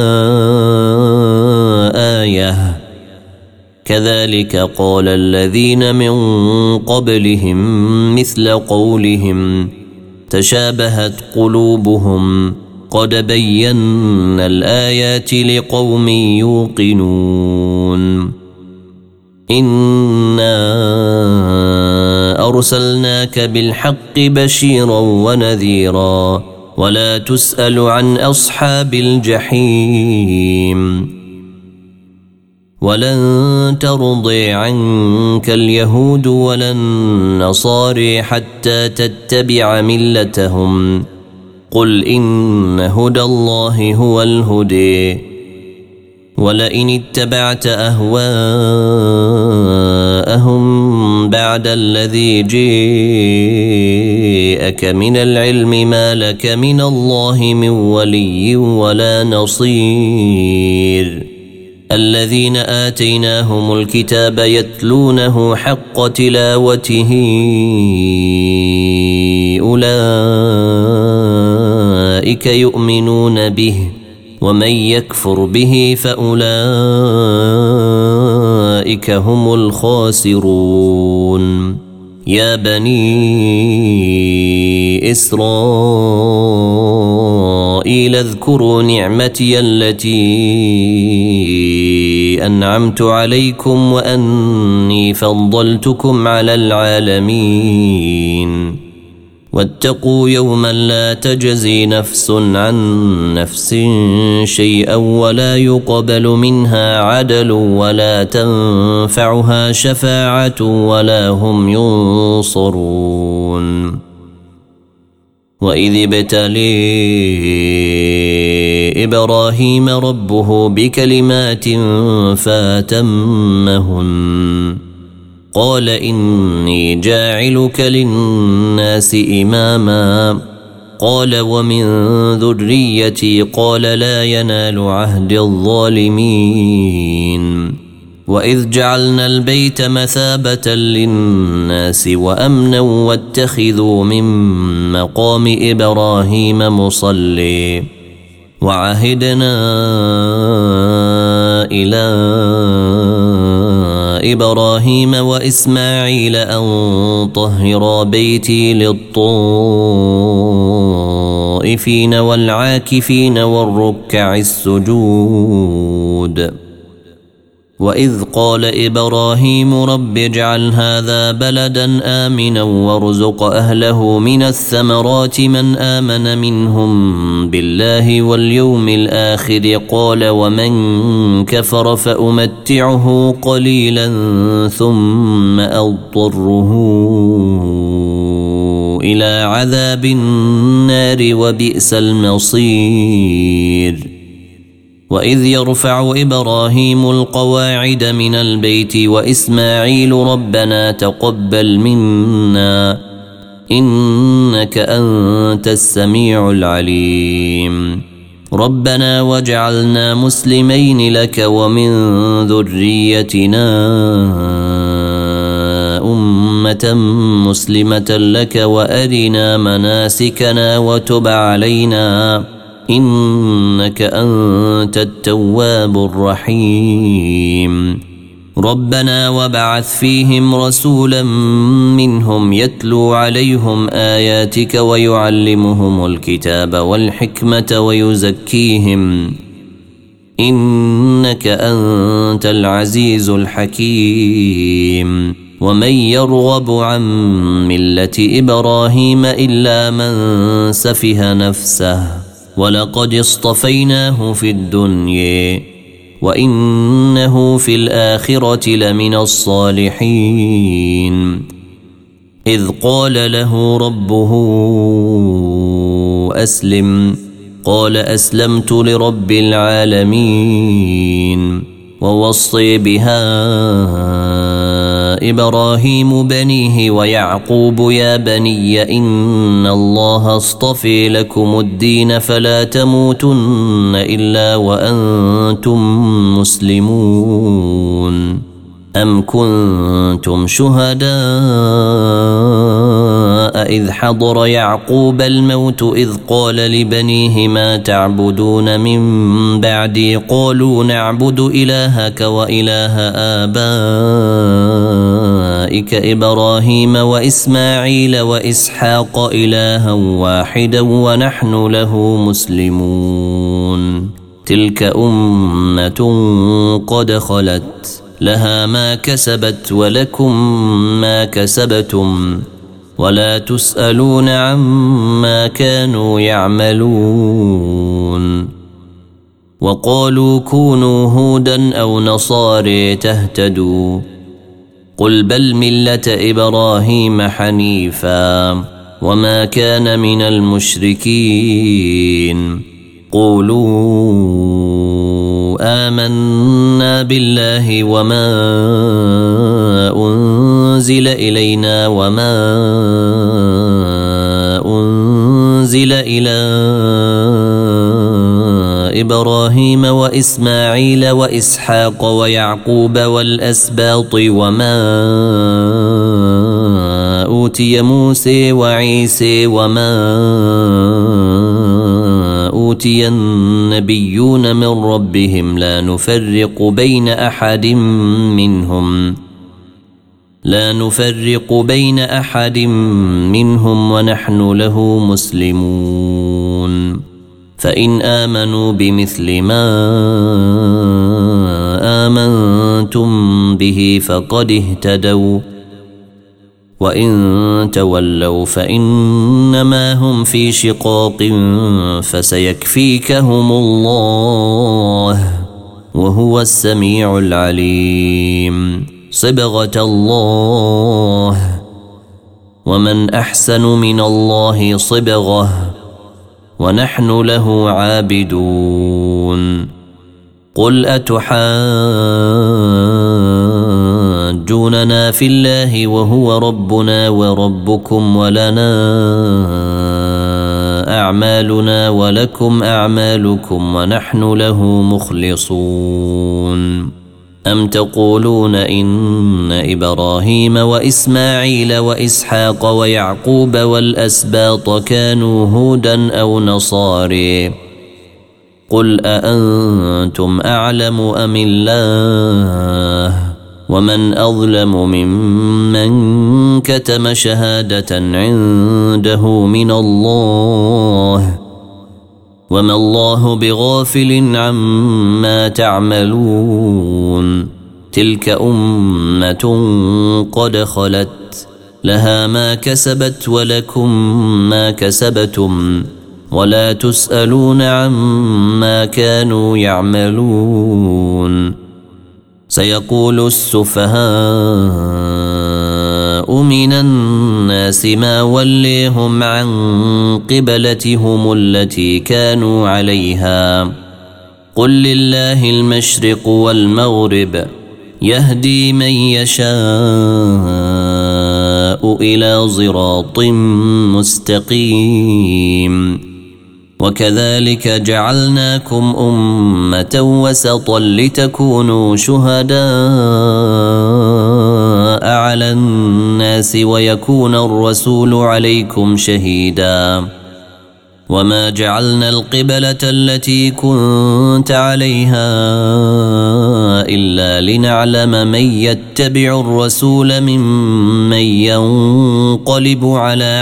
آية كذلك قال الذين من قبلهم مثل قولهم تشابهت قلوبهم قد بينا الآيات لقوم يوقنون. إنا أرسلناك بالحق بشيرا ونذيرا ولا تسأل عن أصحاب الجحيم. ولن ترضي عنك اليهود ولا النصارى حتى تتبع ملتهم قل إن هدى الله هو الهدي ولئن اتبعت أهواءهم بعد الذي جاءك من العلم ما لك من الله من ولي ولا نصير. الذين آتيناهم الكتاب يتلونه حق تلاوته أولئك يؤمنون به ومن يكفر به فأولئك هم الخاسرون. يا بني إسرائيل اذكروا نعمتي التي أنعمت عليكم وأني فضلتكم على العالمين. واتقوا يوما لا تجزي نفس عن نفس شيئا ولا يقبل منها عدل ولا تنفعها شفاعة ولا هم ينصرون. وإذ ابتلي إبراهيم ربه بكلمات فأتمهن قال إني جاعلك للناس إماما قال ومن ذريتي قال لا ينال عهد الظالمين. وإذ جعلنا البيت مثابة للناس وأمنا واتخذوا من مقام إبراهيم مصلي وعهدنا إلى إبراهيم وإسماعيل أن طهرا بيتي للطائفين والعاكفين والركع السجود. وإذ قال إبراهيم رب اجعل هذا بلدا آمنا وارزق أهله من الثمرات من آمن منهم بالله واليوم الآخر قال ومن كفر فأمتعه قليلا ثم أضطره إلى عذاب النار وبئس المصير. وإذ يرفع إبراهيم القواعد من البيت وإسماعيل ربنا تقبل منا إنك أنت السميع العليم. ربنا واجعلنا مسلمين لك ومن ذريتنا أمة مسلمة لك وأرنا مناسكنا وتب علينا إنك أنت التواب الرحيم. ربنا وابعث فيهم رسولا منهم يتلو عليهم آياتك ويعلمهم الكتاب والحكمة ويزكيهم إنك أنت العزيز الحكيم. ومن يرغب عن ملة إبراهيم إلا من سفه نفسه ولقد اصطفيناه في الدنيا وإنه في الآخرة لمن الصالحين. إذ قال له ربه أسلم قال أسلمت لرب العالمين. ووصي بها إبراهيم بنيه ويعقوب يا بني إن الله اصطفى لكم الدين فلا تموتن إلا وأنتم مسلمون أم كنتم شهداء إذ حضر يعقوب الموت إذ قال لبنيه ما تعبدون من بعدي قالوا نعبد إلهك وإله آبائك إبراهيم وإسماعيل وإسحاق إلها واحدا ونحن له مسلمون تلك أمة قد خلت لها ما كسبت ولكم ما كسبتم ولا تسألون عما كانوا يعملون وقالوا كونوا هودا أو نصارى تهتدوا قل بل ملة إبراهيم حنيفا وما كان من المشركين قولوا آمنا بالله وما أنزل إلينا وما أنزل إلى إبراهيم وإسماعيل وإسحاق ويعقوب والأسباط وما أوتي موسى وعيسى وما أوتي النبيون من ربهم لا نفرق بين أحد منهم لا نفرق بين أحد منهم ونحن له مسلمون فإن آمنوا بمثل ما آمنتم به فقد اهتدوا وإن تولوا فإنما هم في شقاق فسيكفيكهم الله وهو السميع العليم صبغة الله ومن أحسن من الله صبغة ونحن له عابدون قل أتحاجوننا في الله وهو ربنا وربكم ولنا أعمالنا ولكم أعمالكم ونحن له مخلصون أم تقولون إن إبراهيم وإسماعيل وإسحاق ويعقوب والأسباط كانوا هودا أو نصارى قل أأنتم أعلم أم الله ومن أظلم ممن كتم شهادة عنده من الله وما الله بغافل عما تعملون تلك أمة قد خلت لها ما كسبت ولكم ما كسبتم ولا تسألون عما كانوا يعملون سيقول السفهاء من الناس ما وليهم عن قبلتهم التي كانوا عليها قل لله المشرق والمغرب يهدي من يشاء إلى صراط مستقيم وكذلك جعلناكم أمة وسطا لتكونوا شهداء على الناس ويكون الرسول عليكم شهيدا وما جعلنا القبلة التي كنت عليها إلا لنعلم من يتبع الرسول ممن ينقلب على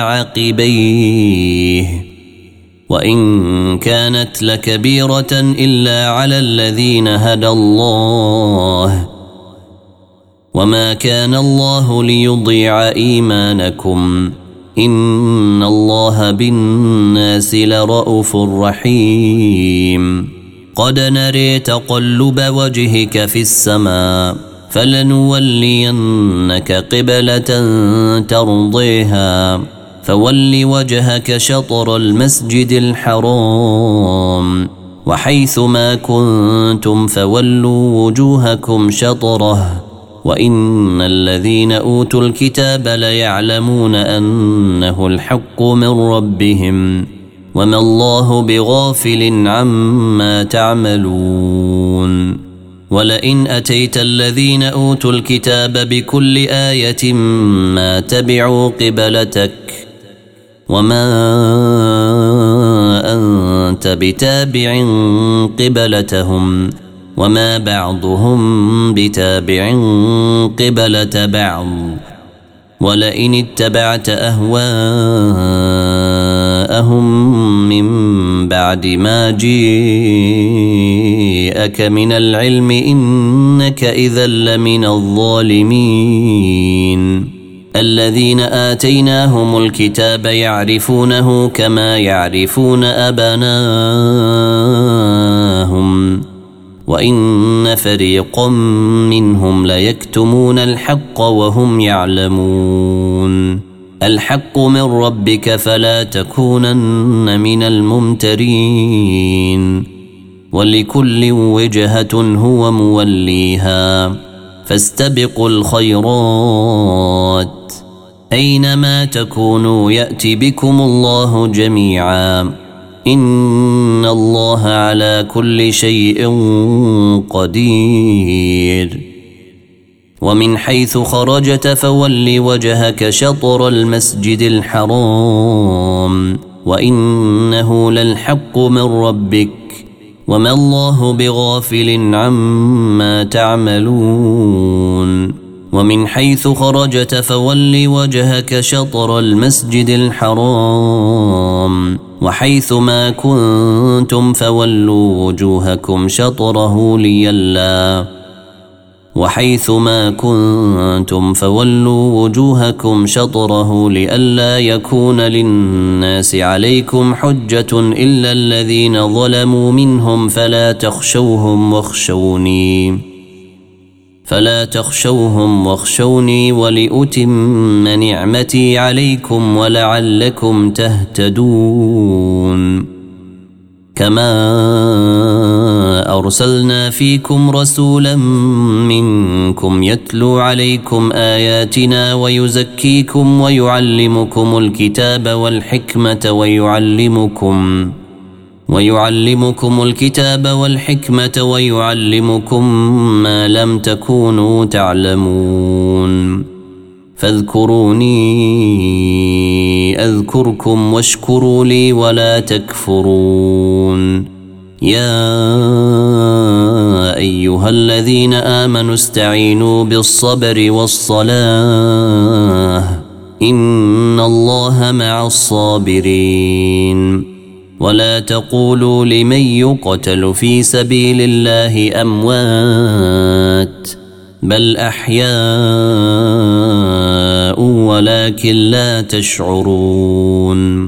عقبيه وإن كانت لكبيرة إلا على الذين هدى الله وما كان الله ليضيع إيمانكم إن الله بالناس لرءوف رحيم قد نري تقلب وجهك في السماء فلنولينك قبلة ترضيها فول وجهك شطر المسجد الحرام وحيث ما كنتم فولوا وجوهكم شطره وإن الذين أوتوا الكتاب ليعلمون أنه الحق من ربهم وما الله بغافل عما تعملون ولئن أتيت الذين أوتوا الكتاب بكل آية ما تبعوا قبلتك وما أنت بتابع قبلتهم وما بعضهم بتابع قبلة بعض ولئن اتبعت أهواءهم من بعد ما جيءك من العلم إنك إذا لمن الظالمين الذين آتيناهم الكتاب يعرفونه كما يعرفون أبناءهم وإن فريقا منهم ليكتمون الحق وهم يعلمون الحق من ربك فلا تكونن من الممترين ولكل وجهة هو موليها فاستبقوا الخيرات أينما تكونوا يأتي بكم الله جميعا إن الله على كل شيء قدير ومن حيث خرجت فول وجهك شطر المسجد الحرام وإنه للحق من ربك وما الله بغافل عما تعملون ومن حيث خرجت فول وجهك شطر المسجد الحرام وحيث ما كنتم فولوا وجوهكم شطره ليلا وحيث ما كنتم فولوا وجوهكم شطره لئلا يكون للناس عليكم حجة إلا الذين ظلموا منهم فلا تخشوهم واخشوني فلا تخشوهم واخشوني ولأتم نعمتي عليكم ولعلكم تهتدون كما أرسلنا فيكم رسولا منكم يتلو عليكم آياتنا ويزكيكم ويعلمكم الكتاب والحكمة ويعلمكم ويعلمكم الكتاب والحكمة ويعلمكم ما لم تكونوا تعلمون فاذكروني أذكركم واشكروا لي ولا تكفرون يا أيها الذين آمنوا استعينوا بالصبر والصلاة إن الله مع الصابرين ولا تقولوا لمن يقتل في سبيل الله أموات بل أحياء ولكن لا تشعرون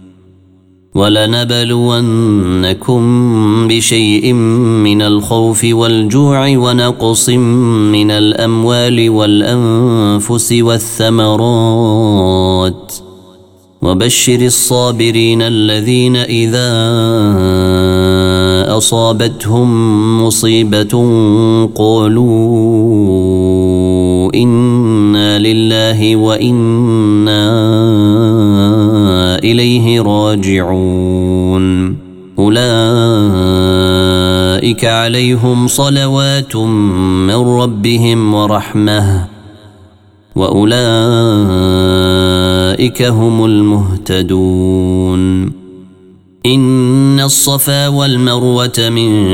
ولنبلونكم بشيء من الخوف والجوع ونقص من الأموال والأنفس والثمرات وبشر الصابرين الذين إذا أصابتهم مصيبة قالوا إنا لله وإنا إليه راجعون أولئك عليهم صلوات من ربهم ورحمة وأولئك هم المهتدون إن الصفا والمروة من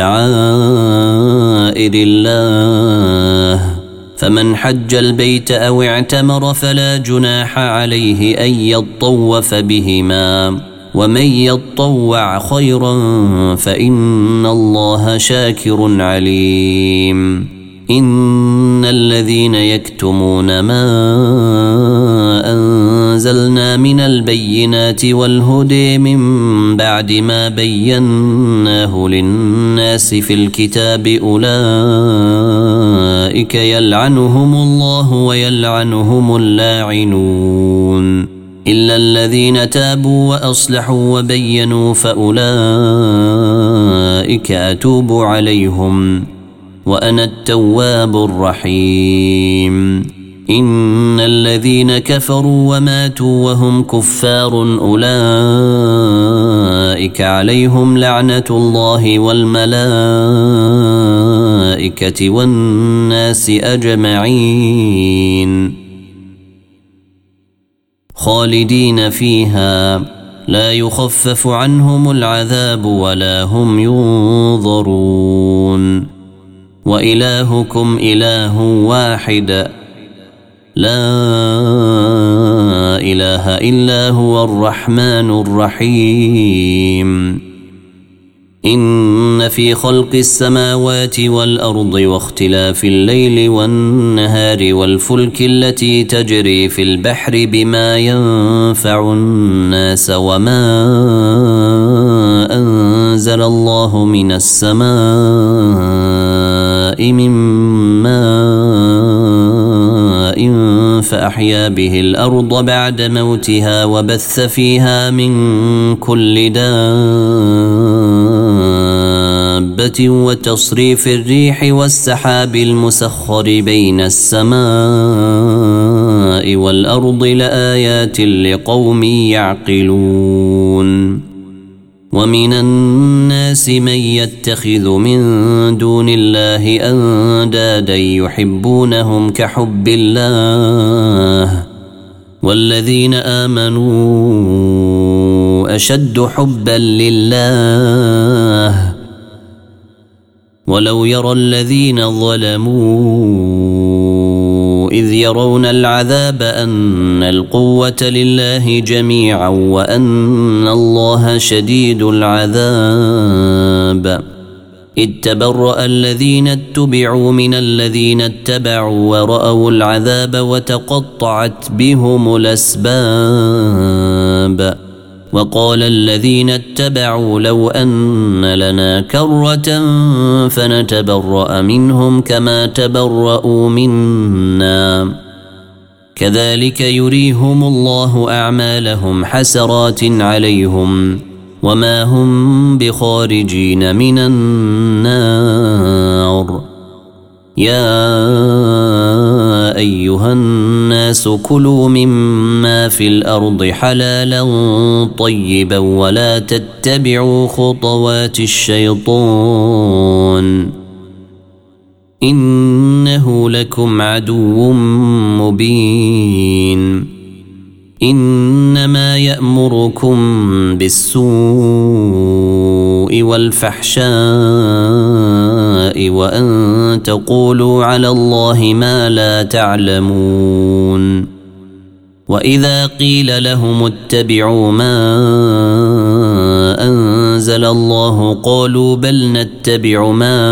شعائر الله فمن حج البيت أو اعتمر فلا جناح عليه أن يطوف بهما ومن يطوع خيرا فإن الله شاكر عليم إن الذين يكتمون ما أنزلنا من البينات والهدى من بعد ما بيناه للناس في الكتاب أولئك يلعنهم الله ويلعنهم اللاعنون إلا الذين تابوا وأصلحوا وبينوا فأولئك أتوب عليهم وأنا التواب الرحيم. إن الذين كفروا وماتوا وهم كفار أولئك عليهم لعنة الله والملائكة والناس أجمعين خالدين فيها لا يخفف عنهم العذاب ولا هم ينظرون. وإلهكم إله واحد لا إله إلا هو الرحمن الرحيم. إن في خلق السماوات والأرض واختلاف الليل والنهار والفلك التي تجري في البحر بما ينفع الناس وما أنزل الله من السماء من ماء فأحيا به الأرض بعد موتها وبث فيها من كل دابة وتصريف الريح والسحاب المسخر بين السماء والأرض لآيات لقوم يعقلون. ومن الناس من يتخذ من دون الله أندادا يحبونهم كحب الله والذين آمنوا أشد حبا لله ولو يرى الذين ظلموا إذ يرون العذاب أن القوة لله جميعا وأن الله شديد العذاب. إذ تبرأ الذين اتبعوا من الذين اتبعوا ورأوا العذاب وتقطعت بهم الأسباب. وقال الذين اتبعوا لو أن لنا كرة فنتبرأ منهم كما تبرأوا منا كذلك يريهم الله أعمالهم حسرات عليهم وما هم بخارجين من النار. يا أيها الناس كلوا مما في الأرض حلالا طيبا ولا تتبعوا خطوات الشيطان إنه لكم عدو مبين. إنما يأمركم بالسوء والفحشاء وأن تقولوا على الله ما لا تعلمون. وإذا قيل لهم اتبعوا ما أنزل الله قالوا بل نتبع ما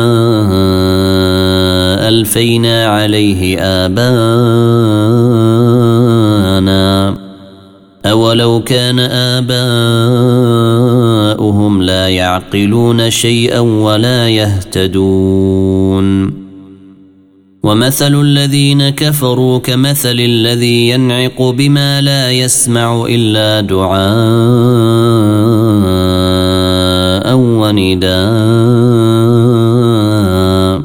ألفينا عليه آباءنا أولو كان آباؤهم لا يعقلون شيئا ولا يهتدون. ومثل الذين كفروا كمثل الذي ينعق بما لا يسمع إلا دعاء ونداء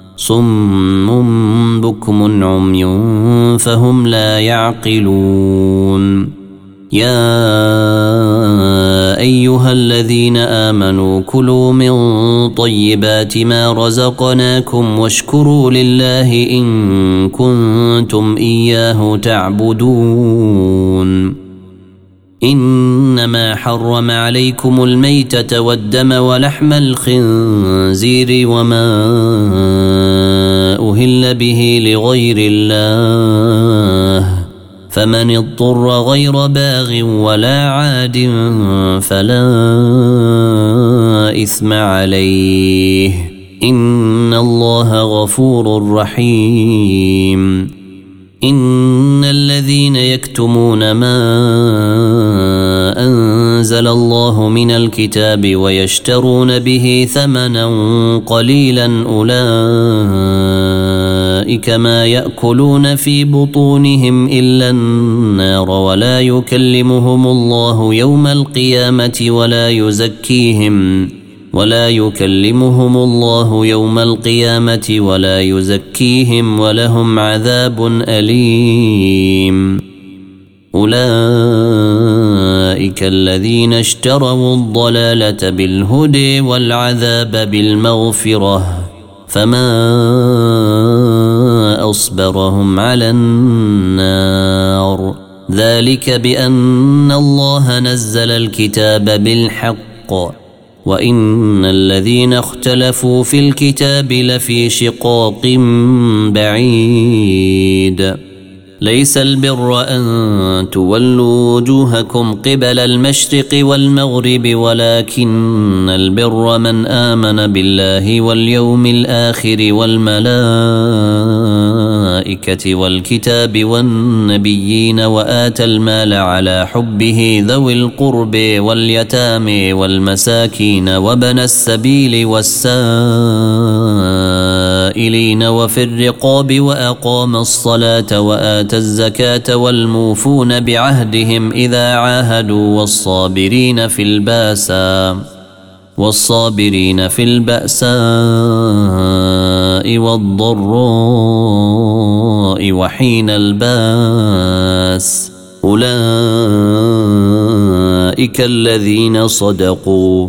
صم بكم عمي فهم لا يعقلون. يا أيها الذين آمنوا كلوا من طيبات ما رزقناكم واشكروا لله إن كنتم إياه تعبدون. إنما حرم عليكم الميتة والدم ولحم الخنزير وما أهل به لغير الله فمن اضطر غير باغ ولا عاد فلا إثم عليه إن الله غفور رحيم. إن الذين يكتمون ما أنزل الله من الكتاب ويشترون به ثمنا قليلا أولئك ما يأكلون في بطونهم إلا النار ولا يكلمهم الله يوم القيامة ولا يزكيهم ولا يكلمهم الله يوم القيامة ولا يزكيهم ولهم عذاب أليم. أولئك الذين اشتروا الضلالة بالهدى والعذاب بالمغفرة فما أصبرهم على النار. ذلك بأن الله نزل الكتاب بالحق وإن الذين اختلفوا في الكتاب لفي شقاق بعيد. ليس البر أن تولوا وجوهكم قبل المشرق والمغرب ولكن البر من آمن بالله واليوم الآخر والملائكة والكتاب والنبيين وآتى المال على حبه ذوي القرب واليتامى والمساكين وابن السبيل والسائلين وفي الرقاب وأقام الصلاة وآتى الزكاة والموفون بعهدهم إذا عاهدوا والصابرين في البأساء والصابرين في البأساء والضراء وحين الباس. أولئك الذين صدقوا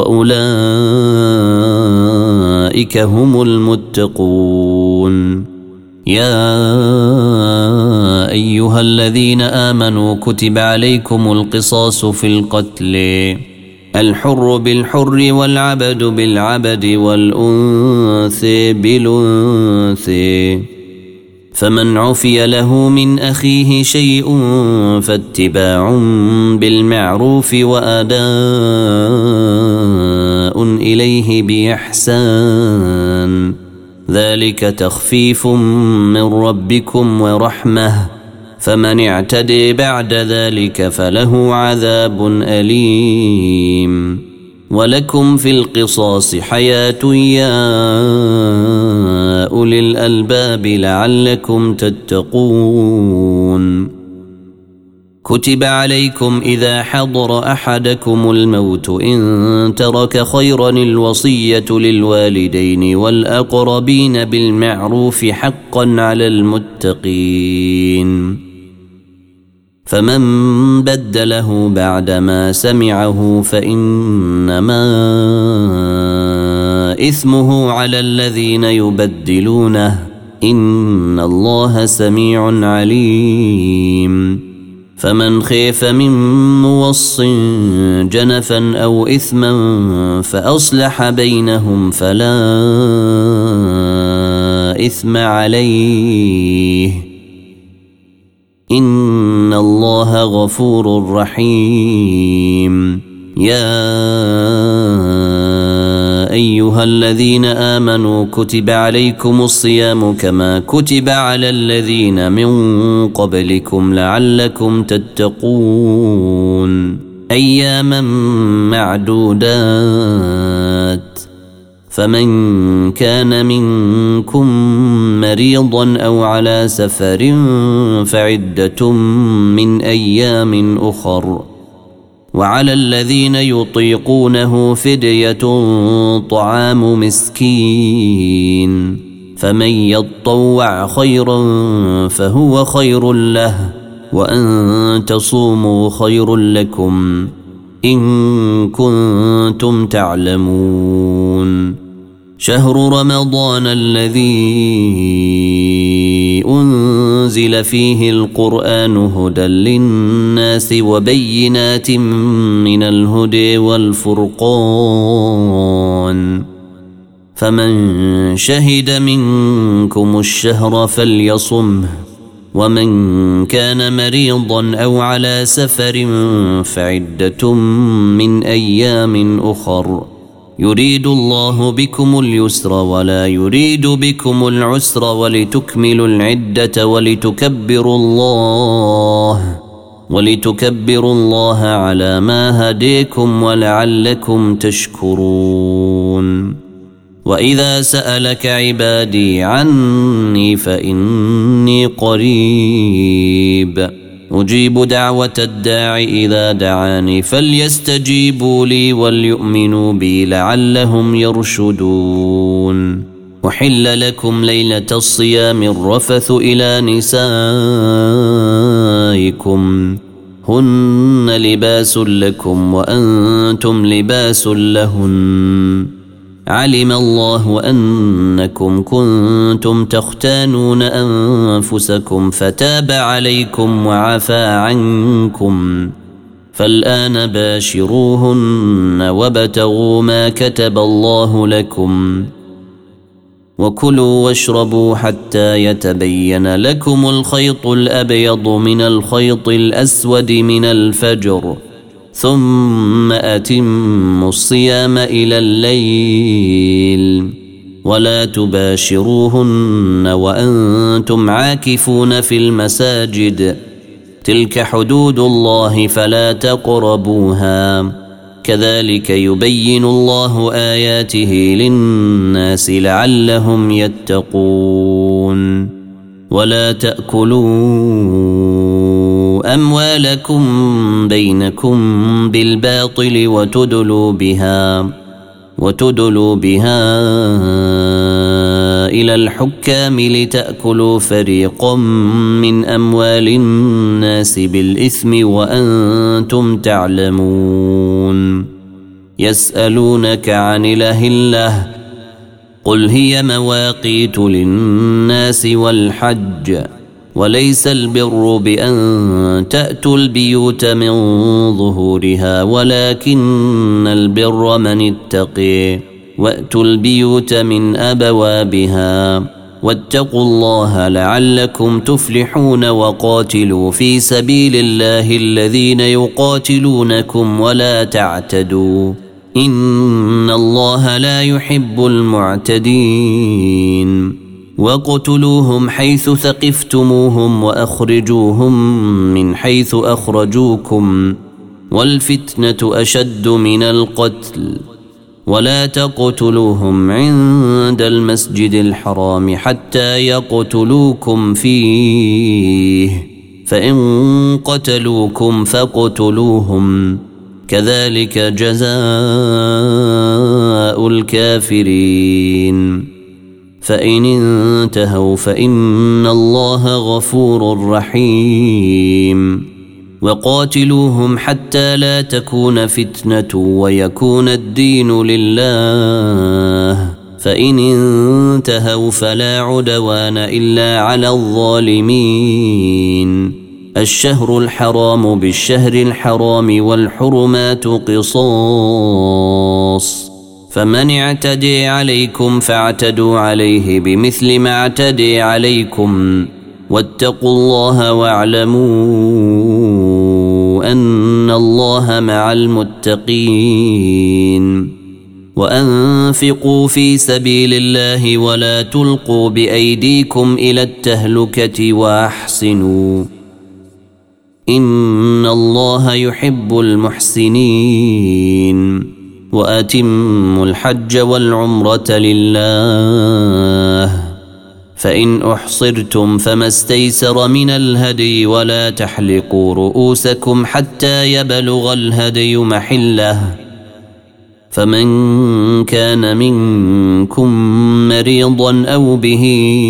وأولئك هم المتقون. يا أيها الذين آمنوا كتب عليكم القصاص في القتل الحر بالحر والعبد بالعبد والأنثى بالأنثى فمن عفي له من أخيه شيء فاتباع بالمعروف وأداء إليه بإحسان ذلك تخفيف من ربكم ورحمة فمن اعتدي بعد ذلك فله عذاب أليم. ولكم في القصاص حياة يا أولي الألباب لعلكم تتقون. كتب عليكم إذا حضر أحدكم الموت إن ترك خيرا الوصية للوالدين والأقربين بالمعروف حقا على المتقين. فمن بدله بعدما سمعه فإنما إثمه على الذين يبدلونه إن الله سميع عليم. فمن خيف من موص جنفا أو إثما فأصلح بينهم فلا إثم عليه إن الله غفور رحيم. يا أيها الذين آمنوا كتب عليكم الصيام كما كتب على الذين من قبلكم لعلكم تتقون. أياما معدودات فمن كان منكم مريضا أو على سفر فعدة من أيام أخر وعلى الذين يطيقونه فدية طعام مسكين فمن يطوع خيرا فهو خير له وأن تصوموا خير لكم إن كنتم تعلمون. شهر رمضان الذي أنزل فيه القرآن هدى للناس وبينات من الهدى والفرقان فمن شهد منكم الشهر فليصمه ومن كان مريضا أو على سفر فعدة من أيام أخر يريد الله بكم اليسر ولا يريد بكم العسر ولتكملوا العدة ولتكبروا الله ولتكبروا الله على ما هديكم ولعلكم تشكرون. وإذا سألك عبادي عني فإني قريب أجيب دعوة الداع إذا دعاني فليستجيبوا لي وليؤمنوا بي لعلهم يرشدون. أحل لكم ليلة الصيام الرفث إلى نسائكم هن لباس لكم وأنتم لباس لهن علم الله أنكم كنتم تختانون أنفسكم فتاب عليكم وعفى عنكم فالآن باشروهن وابتغوا ما كتب الله لكم وكلوا واشربوا حتى يتبين لكم الخيط الأبيض من الخيط الأسود من الفجر ثم أتموا الصيام إلى الليل ولا تباشروهن وأنتم عاكفون في المساجد تلك حدود الله فلا تقربوها كذلك يبين الله آياته للناس لعلهم يتقون. ولا تأكلوا أموالكم بينكم بالباطل وتدلوا بها وتدلوا بها إلى الحكام لتأكلوا فريقا من أموال الناس بالإثم وأنتم تعلمون. يسألونك عن الأهلة قل هي مواقيت للناس والحج وليس البر بأن تأتوا البيوت من ظهورها ولكن البر من اتقي وأتوا البيوت من أبوابها واتقوا الله لعلكم تفلحون. وقاتلوا في سبيل الله الذين يقاتلونكم ولا تعتدوا إن الله لا يحب المعتدين. وقتلوهم حيث ثقفتموهم وأخرجوهم من حيث أخرجوكم والفتنة أشد من القتل ولا تقتلوهم عند المسجد الحرام حتى يقتلوكم فيه فإن قتلوكم فاقتلوهم كذلك جزاء الكافرين. فإن انتهوا فإن الله غفور رحيم. وقاتلوهم حتى لا تكون فتنة ويكون الدين لله فإن انتهوا فلا عدوان إلا على الظالمين. الشهر الحرام بالشهر الحرام والحرمات قصاص فمن اعتدي عليكم فاعتدوا عليه بمثل ما اعتدي عليكم واتقوا الله واعلموا أن الله مع المتقين. وأنفقوا في سبيل الله ولا تلقوا بأيديكم إلى التهلكة وأحسنوا إن الله يحب المحسنين. وأتموا الحج والعمرة لله فإن أحصرتم فما استيسر من الهدي ولا تحلقوا رؤوسكم حتى يبلغ الهدي محله فمن كان منكم مريضا أو به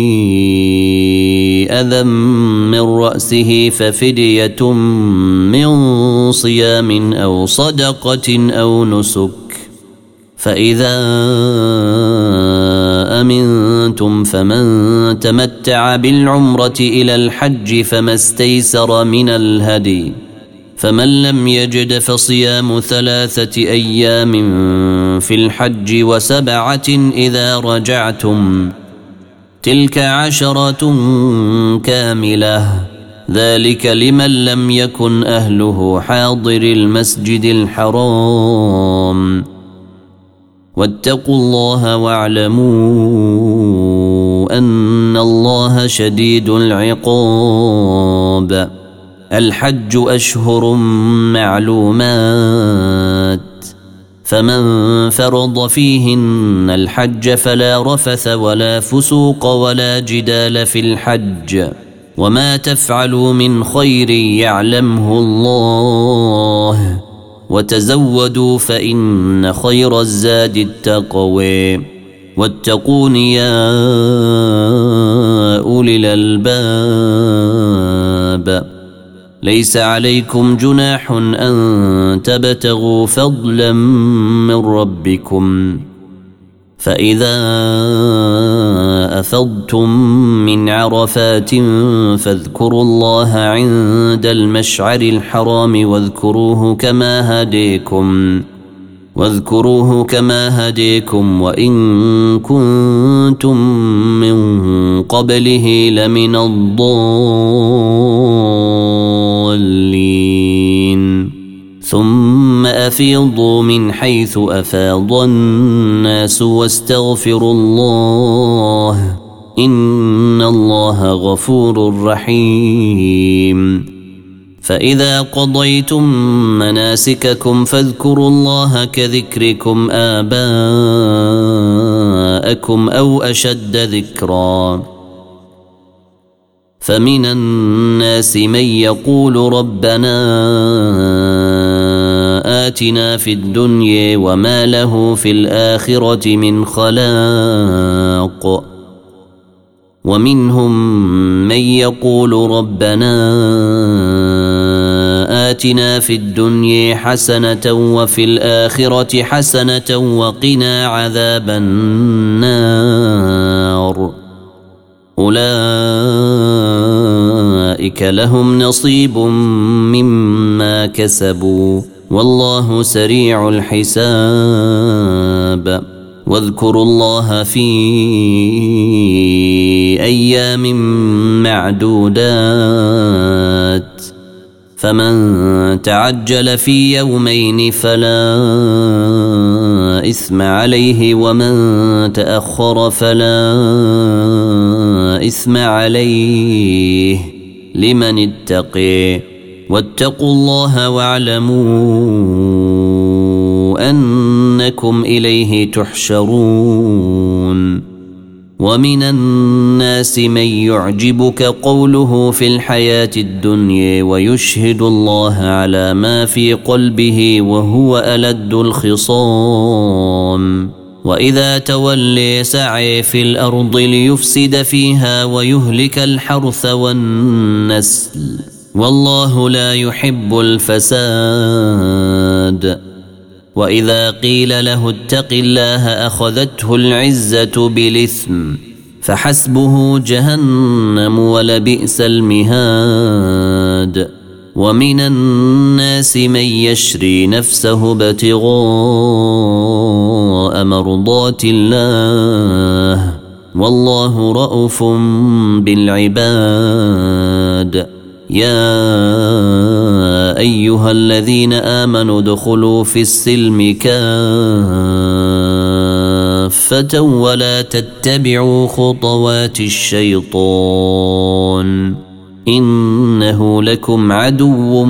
أذى من رأسه ففدية من صيام أو صدقة أو نسك فإذا أمنتم فمن تمتع بالعمرة إلى الحج فما استيسر من الهدي فمن لم يجد فصيام ثلاثة أيام في الحج وسبعة إذا رجعتم تلك عشرة كاملة ذلك لمن لم يكن أهله حاضر المسجد الحرام. واتقوا الله واعلموا أن الله شديد العقاب. الحج أشهر معلومات فمن فرض فيهن الحج فلا رفث ولا فسوق ولا جدال في الحج وما تفعلوا من خير يعلمه الله وتزودوا فإن خير الزاد التقوى واتقون يا أولي الألباب ليس عليكم جناح أن تبتغوا فضلا من ربكم فإذا أفضتم من عرفات فاذكروا الله عند المشعر الحرام واذكروه كما هديكم واذكروه كما هديكم وإن كنتم من قبله لمن الضالين ثم أفيضوا من حيث أفاض الناس واستغفروا الله إن الله غفور رحيم فإذا قضيتم مناسككم فاذكروا الله كذكركم آباءكم أو أشد ذكرا فمن الناس من يقول ربنا آتنا في الدنيا وما له في الآخرة من خلاق ومنهم من يقول ربنا آتنا في الدنيا حسنة وفي الآخرة حسنة وقنا عذاب النار أولئك لهم نصيب مما كسبوا والله سريع الحساب واذكروا الله في أيام معدودات فمن تعجل في يومين فلا إثم عليه ومن تأخر فلا إثم عليه لمن اتقي واتقوا الله واعلموا أنكم إليه تحشرون ومن الناس من يعجبك قوله في الحياة الدنيا ويشهد الله على ما في قلبه وهو ألد الخصام وإذا تولي سعي في الأرض ليفسد فيها ويهلك الحرث والنسل والله لا يحب الفساد وإذا قيل له اتق الله أخذته العزة بالإثم فحسبه جهنم ولبئس المهاد ومن الناس من يشري نفسه ابتغاء مرضات الله والله رؤوف بالعباد يا أيها الذين آمنوا ادخلوا في السلم كافة ولا تتبعوا خطوات الشيطان إنه لكم عدو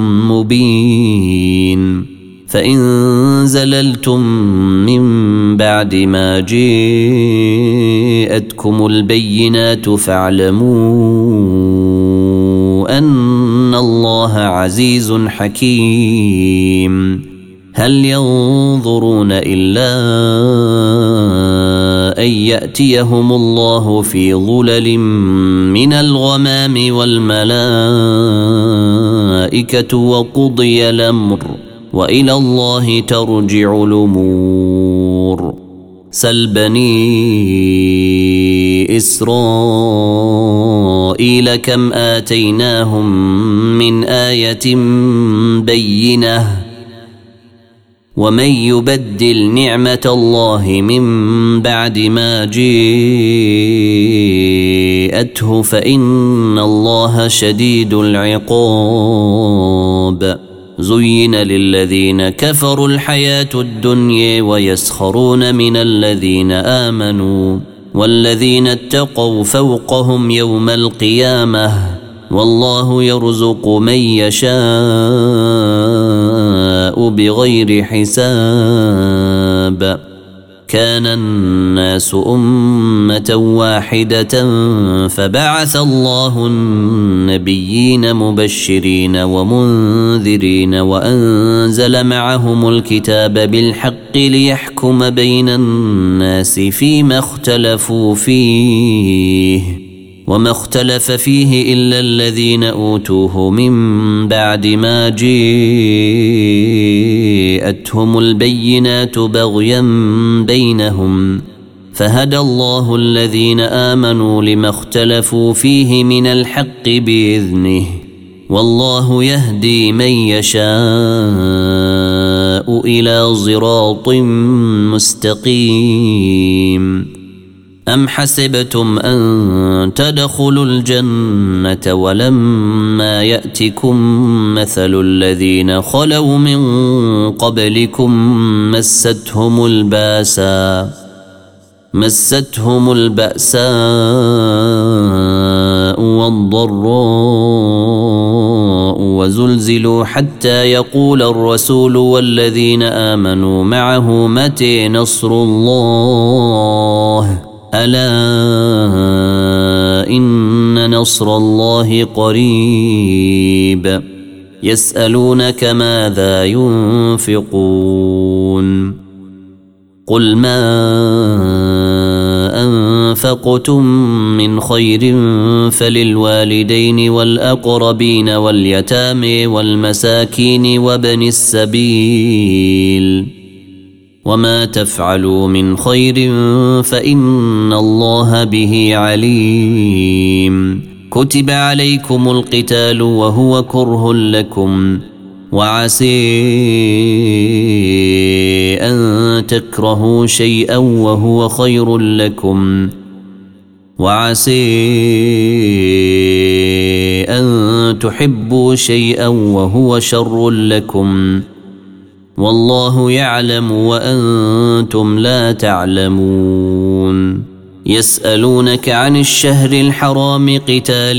مبين فإن زللتم من بعد ما جاءتكم البينات فاعلموا أن الله عزيز حكيم هل ينظرون إلا أن يأتيهم الله في ظلل من الغمام والملائكة وقضي الأمر وإلى الله ترجع الأمور سل بني إسرائيل كم آتيناهم من آية بينة ومن يبدل نعمة الله من بعد ما جاءته فإن الله شديد العقاب زين للذين كفروا الحياة الدنيا ويسخرون من الذين آمنوا والذين اتقوا فوقهم يوم القيامة والله يرزق من يشاء بغير حساب كان الناس أمة واحدة فبعث الله النبيين مبشرين ومنذرين وأنزل معهم الكتاب بالحق ليحكم بين الناس فيما اختلفوا فيه وما اختلف فيه إلا الذين أوتوه من بعد ما جاءتهم البينات بغيا بينهم فهدى الله الذين آمنوا لما اختلفوا فيه من الحق بإذنه والله يهدي من يشاء إلى صراط مستقيم. أم حسبتم أن تدخلوا الجنة ولما يأتكم مثل الذين خلوا من قبلكم مستهم الباساء مستهم البأساء والضراء وزلزلوا حتى يقول الرسول والذين آمنوا معه متى نصر الله ألا إن نصر الله قريب. يسألونك ماذا ينفقون قل ما أنفقتم من خير فللوالدين والأقربين واليتامى والمساكين وابن السبيل وما تفعلوا من خير فإن الله به عليم. كتب عليكم القتال وهو كره لكم وعسى أن تكرهوا شيئا وهو خير لكم وعسى أن تحبوا شيئا وهو شر لكم والله يعلم وأنتم لا تعلمون. يسألونك عن الشهر الحرام قتال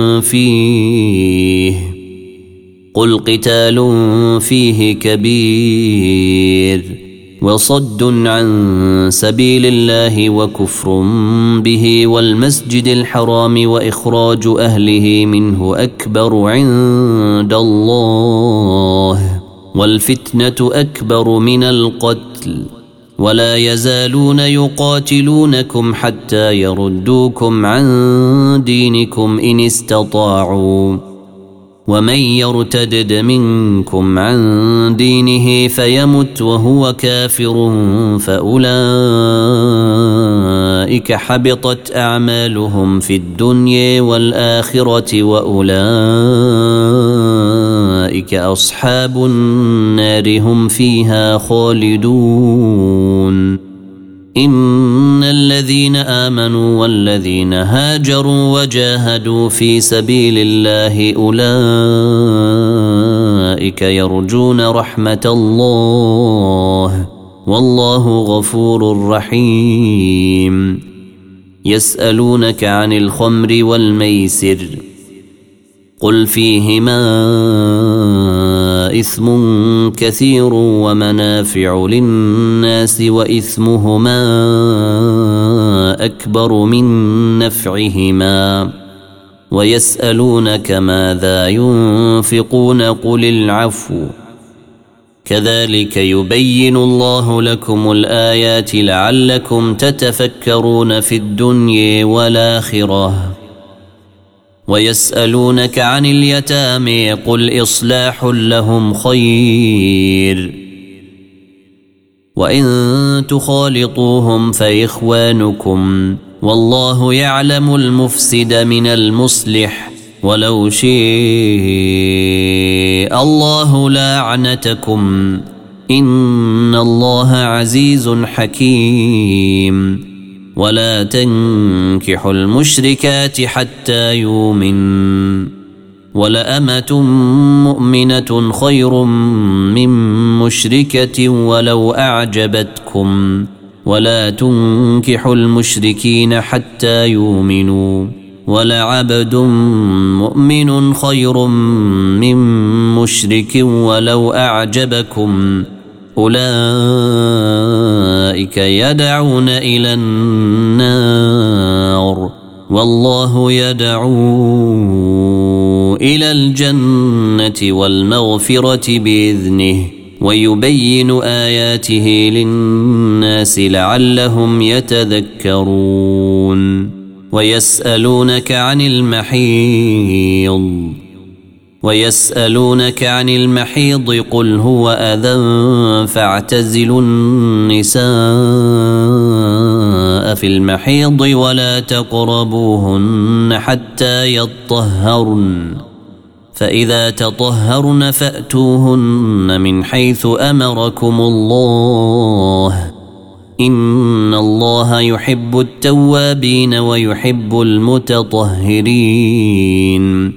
فيه قل قتال فيه كبير وصد عن سبيل الله وكفر به والمسجد الحرام وإخراج أهله منه أكبر عند الله والفتنة أكبر من القتل ولا يزالون يقاتلونكم حتى يردوكم عن دينكم إن استطاعوا ومن يرتدد منكم عن دينه فيمت وهو كافر فأولئك حبطت أعمالهم في الدنيا والآخرة وأولئك أصحاب النار هم فيها خالدون. إن الذين آمنوا والذين هاجروا وجاهدوا في سبيل الله أولئك يرجون رحمة الله والله غفور رحيم. يسألونك عن الخمر والميسر قل فيهما إثم كثير ومنافع للناس وإثمهما أكبر من نفعهما ويسألونك ماذا ينفقون قل العفو كذلك يبين الله لكم الآيات لعلكم تتفكرون في الدنيا والآخرة. ويسألونك عن اليتامى قل إصلاح لهم خير وإن تخالطوهم فإخوانكم والله يعلم المفسد من المصلح ولو شاء الله لأعنتكم إن الله عزيز حكيم. ولا تنكحوا المشركات حتى يؤمن ولأمة مؤمنة خير من مشركة ولو أعجبتكم ولا تنكحوا المشركين حتى يؤمنوا ولعبد مؤمن خير من مشرك ولو أعجبكم أولئك يدعون إلى النار والله يدعو إلى الجنة والمغفرة بإذنه ويبين آياته للناس لعلهم يتذكرون ويسألونك عن المحيض ويسألونك عن المحيض قل هو أذى فاعتزلوا النساء في المحيض ولا تقربوهن حتى يطهرن فإذا تطهرن فأتوهن من حيث أمركم الله إن الله يحب التوابين ويحب المتطهرين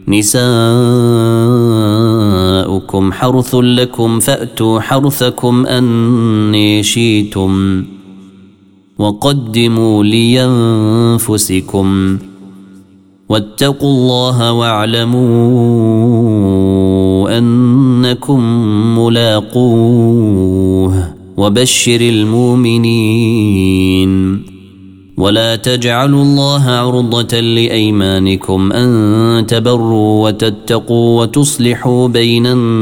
نساؤكم حرث لكم فأتوا حرثكم أني شئتم وقدموا لأنفسكم واتقوا الله واعلموا أنكم ملاقوه وبشر المؤمنين ولا تجعلوا الله عرضة لأيمانكم أن تبروا وتتقوا وتصلحوا بين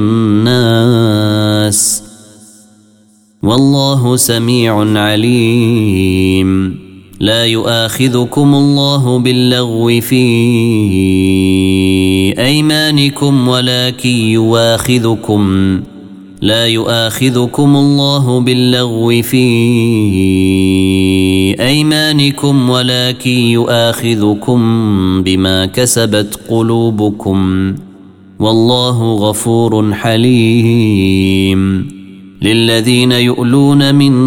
الناس والله سميع عليم لا يؤاخذكم الله باللغو في أيمانكم ولكن يؤاخذكم لا يؤاخذكم الله باللغو في أيمانكم ولكن يؤاخذكم بما كسبت قلوبكم والله غفور حليم للذين يؤلون من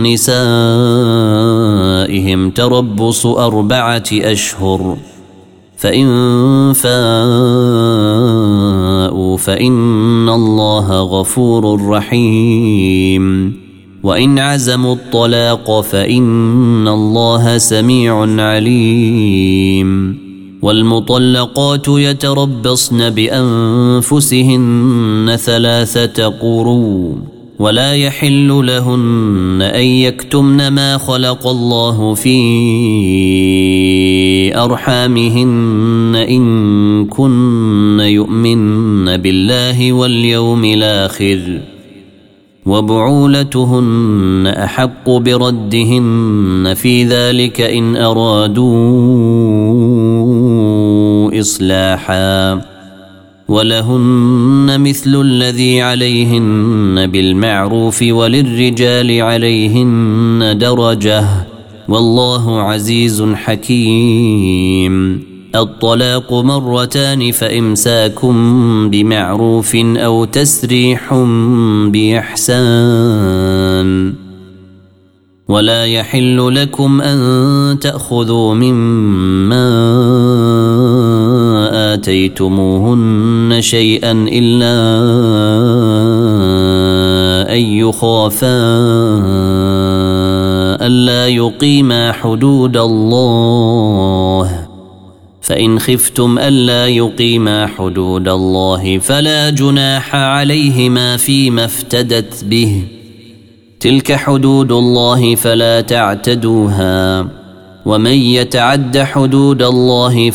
نسائهم تربص أربعة أشهر فإن فاءوا فإن الله غفور رحيم وإن عزموا الطلاق فإن الله سميع عليم والمطلقات يتربصن بأنفسهن ثلاثة قروء ولا يحل لهن أن يكتمن ما خلق الله في أرحامهن إن كن يؤمن بالله واليوم الآخر وبعولتهن أحق بردهن في ذلك إن أرادوا إصلاحا ولهن مثل الذي عليهن بالمعروف وللرجال عليهن درجة والله عزيز حكيم الطلاق مرتان فإمساكم بمعروف أو تسريح بإحسان ولا يحل لكم أن تأخذوا مما آتيتموهن شيئا إلا أن يخافا ألا يقيما حدود الله فإن خفتم ألا يقيما حدود الله فلا جناح عليهما فيما افتدت به تلك حدود الله فلا تعتدوها ومن يتعد حدود الله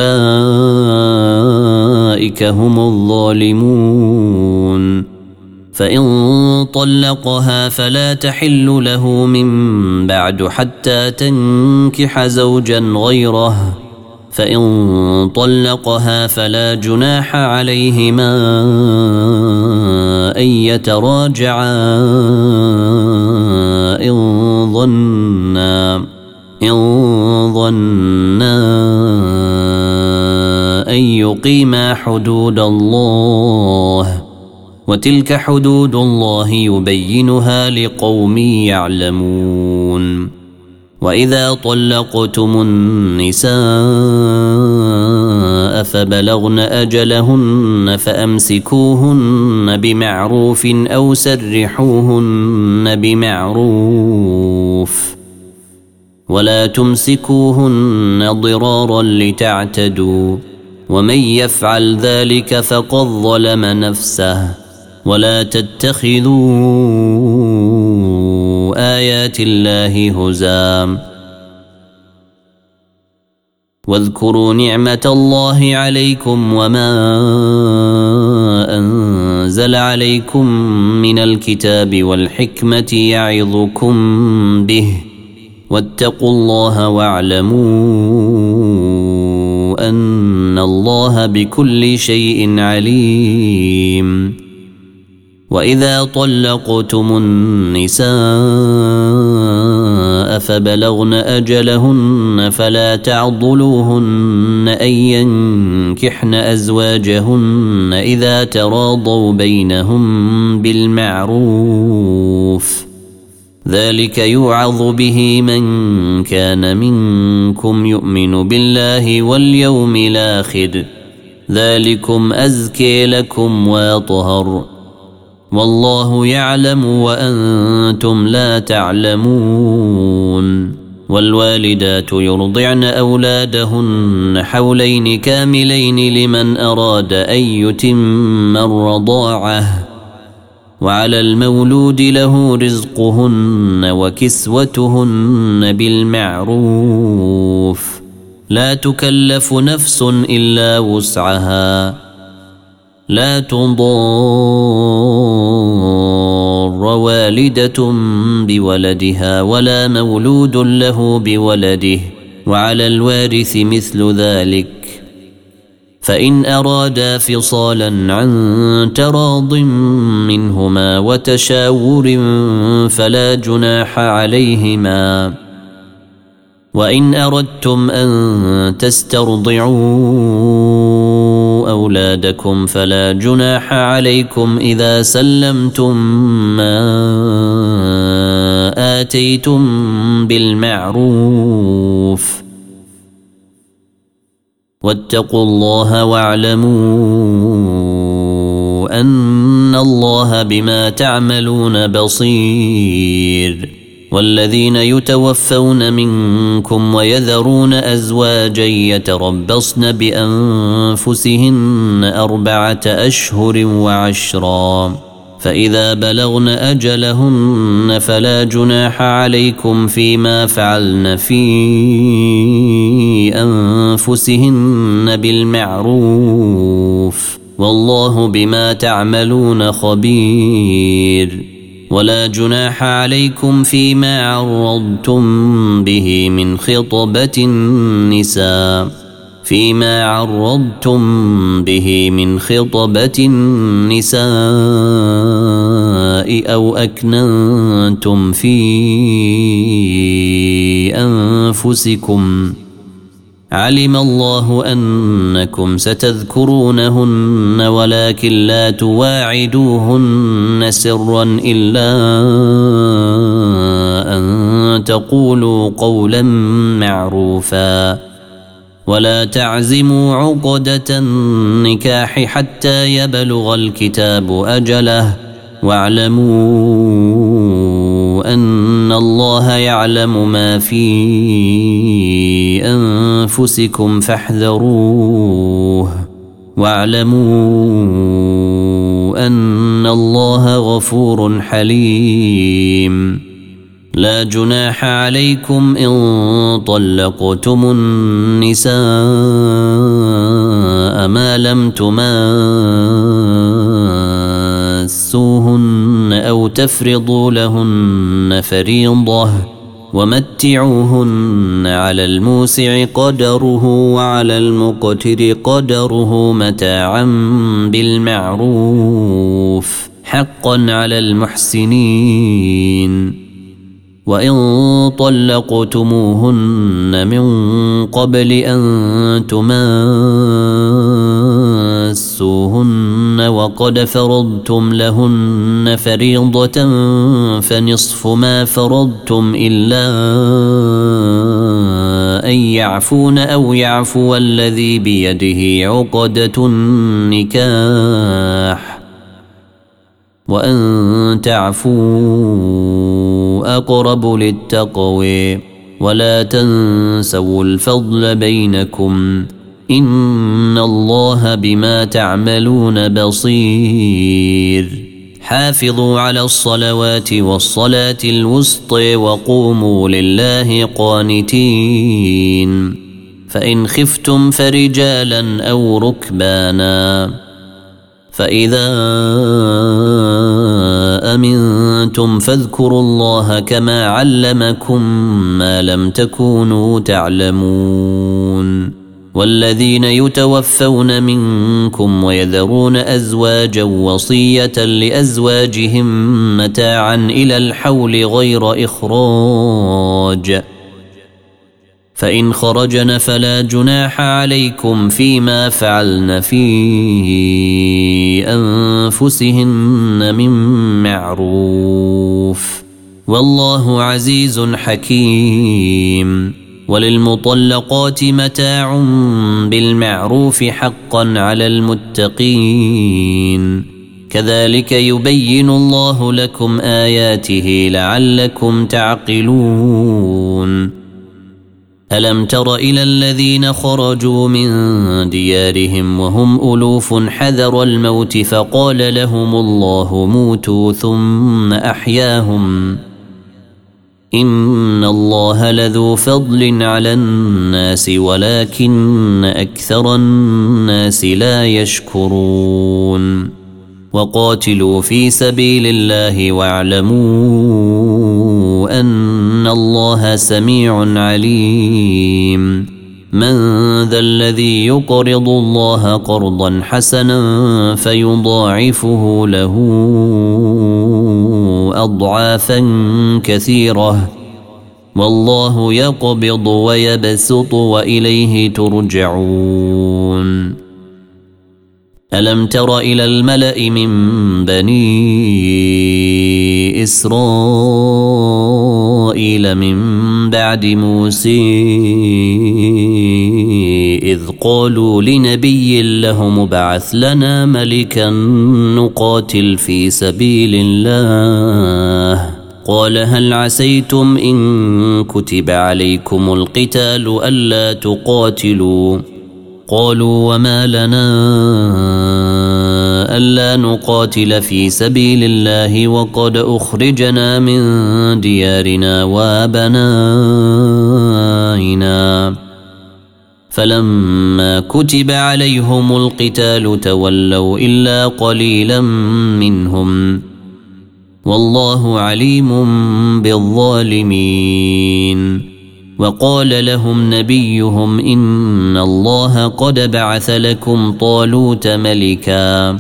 فأولئك هم الظالمون فإن طلقها فلا تحل له من بعد حتى تنكح زوجا غيره فإن طلقها فلا جناح عليهما أن يتراجعا إن ظنا إن ظنا أن يقيما حدود الله وتلك حدود الله يبينها لقوم يعلمون وإذا طلقتم النساء فبلغن أجلهن فأمسكوهن بمعروف أو سرحوهن بمعروف ولا تمسكوهن ضرارا لتعتدوا ومن يفعل ذلك فقد ظلم نفسه ولا تتخذوا آيات الله هزوا واذكروا نعمة الله عليكم وما أنزل عليكم من الكتاب والحكمة يعظكم به واتقوا الله واعلموا أن الله بكل شيء عليم. وإذا طلقتم النساء فبلغن أجلهن فلا تعضلوهن أن ينكحن أزواجهن إذا تراضوا بينهم بالمعروف ذلك يوعظ به من كان منكم يؤمن بالله واليوم الآخر ذلكم أزكي لكم وأطهر والله يعلم وأنتم لا تعلمون. والوالدات يرضعن أولادهن حولين كاملين لمن أراد أن يتم الرضاعة وعلى المولود له رزقهن وكسوتهن بالمعروف لا تكلف نفس إلا وسعها لا تضار والدة بولدها ولا مولود له بولده وعلى الوارث مثل ذلك فإن أرادا فصالا عن تراض منهما وتشاور فلا جناح عليهما. وإن أردتم أن تسترضعوا أولادكم فلا جناح عليكم إذا سلمتم ما آتيتم بالمعروف واتقوا الله واعلموا أن الله بما تعملون بصير. والذين يتوفون منكم ويذرون أزواجا يتربصن بأنفسهن أربعة أشهر وعشرا فإذا بلغن أجلهن فلا جناح عليكم فيما فعلن في أنفسهن بالمعروف والله بما تعملون خبير. ولا جناح عليكم فيما عرضتم به من خطبة النساء فيما عرضتم به من خطبة النساء أو أكننتم في أنفسكم علم الله أنكم ستذكرونهن ولكن لا تواعدوهن سرا إلا أن تقولوا قولا معروفا ولا تعزموا عقدة النكاح حتى يبلغ الكتاب أجله واعلموا أن الله يعلم ما في أنفسكم فاحذروه واعلموا أن الله غفور حليم. لا جناح عليكم إن طلقتم النساء ما لم تماسوهن أو تفرضوا لهن فريضة ومتعوهن على الموسع قدره وعلى المقتر قدره متاعا بالمعروف حقا على المحسنين. وإن طلقتموهن من قبل أن تماسوهن وقد فرضتم لهن فريضة فنصف ما فرضتم إلا أن يعفون أو يعفو الذي بيده عقدة النكاح وأن تعفوا أقرب للتقوى ولا تنسوا الفضل بينكم إن الله بما تعملون بصير. حافظوا على الصلوات والصلاة الوسطى وقوموا لله قانتين فإن خفتم فرجالا أو ركبانا فإذا أمنتم فاذكروا الله كما علمكم ما لم تكونوا تعلمون والذين يتوفون منكم ويذرون أزواجا وصية لأزواجهم متاعا إلى الحول غير إخراج فإن خرجن فلا جناح عليكم فيما فعلن في أنفسهن من معروف والله عزيز حكيم وللمطلقات متاع بالمعروف حقا على المتقين كذلك يبين الله لكم آياته لعلكم تعقلون ألم تر إلى الذين خرجوا من ديارهم وهم ألوف حذر الموت فقال لهم الله موتوا ثم أحياهم إن الله لذو فضل على الناس ولكن أكثر الناس لا يشكرون وقاتلوا في سبيل الله واعلموا أن الله سميع عليم من ذا الذي يقرض الله قرضا حسنا فيضاعفه له أضعافا كثيرة والله يقبض ويبسط وإليه ترجعون ألم تر إلى الملأ من بني إسرائيل من بعد موسى إذ قالوا لنبي لهم ابعث لنا ملكا نقاتل في سبيل الله قال هل عسيتم إن كتب عليكم القتال ألا تقاتلوا قالوا وما لنا ألا نقاتل في سبيل الله وقد أخرجنا من ديارنا وأبنائنا فلما كتب عليهم القتال تولوا إلا قليلا منهم والله عليم بالظالمين وقال لهم نبيهم إن الله قد بعث لكم طالوت ملكا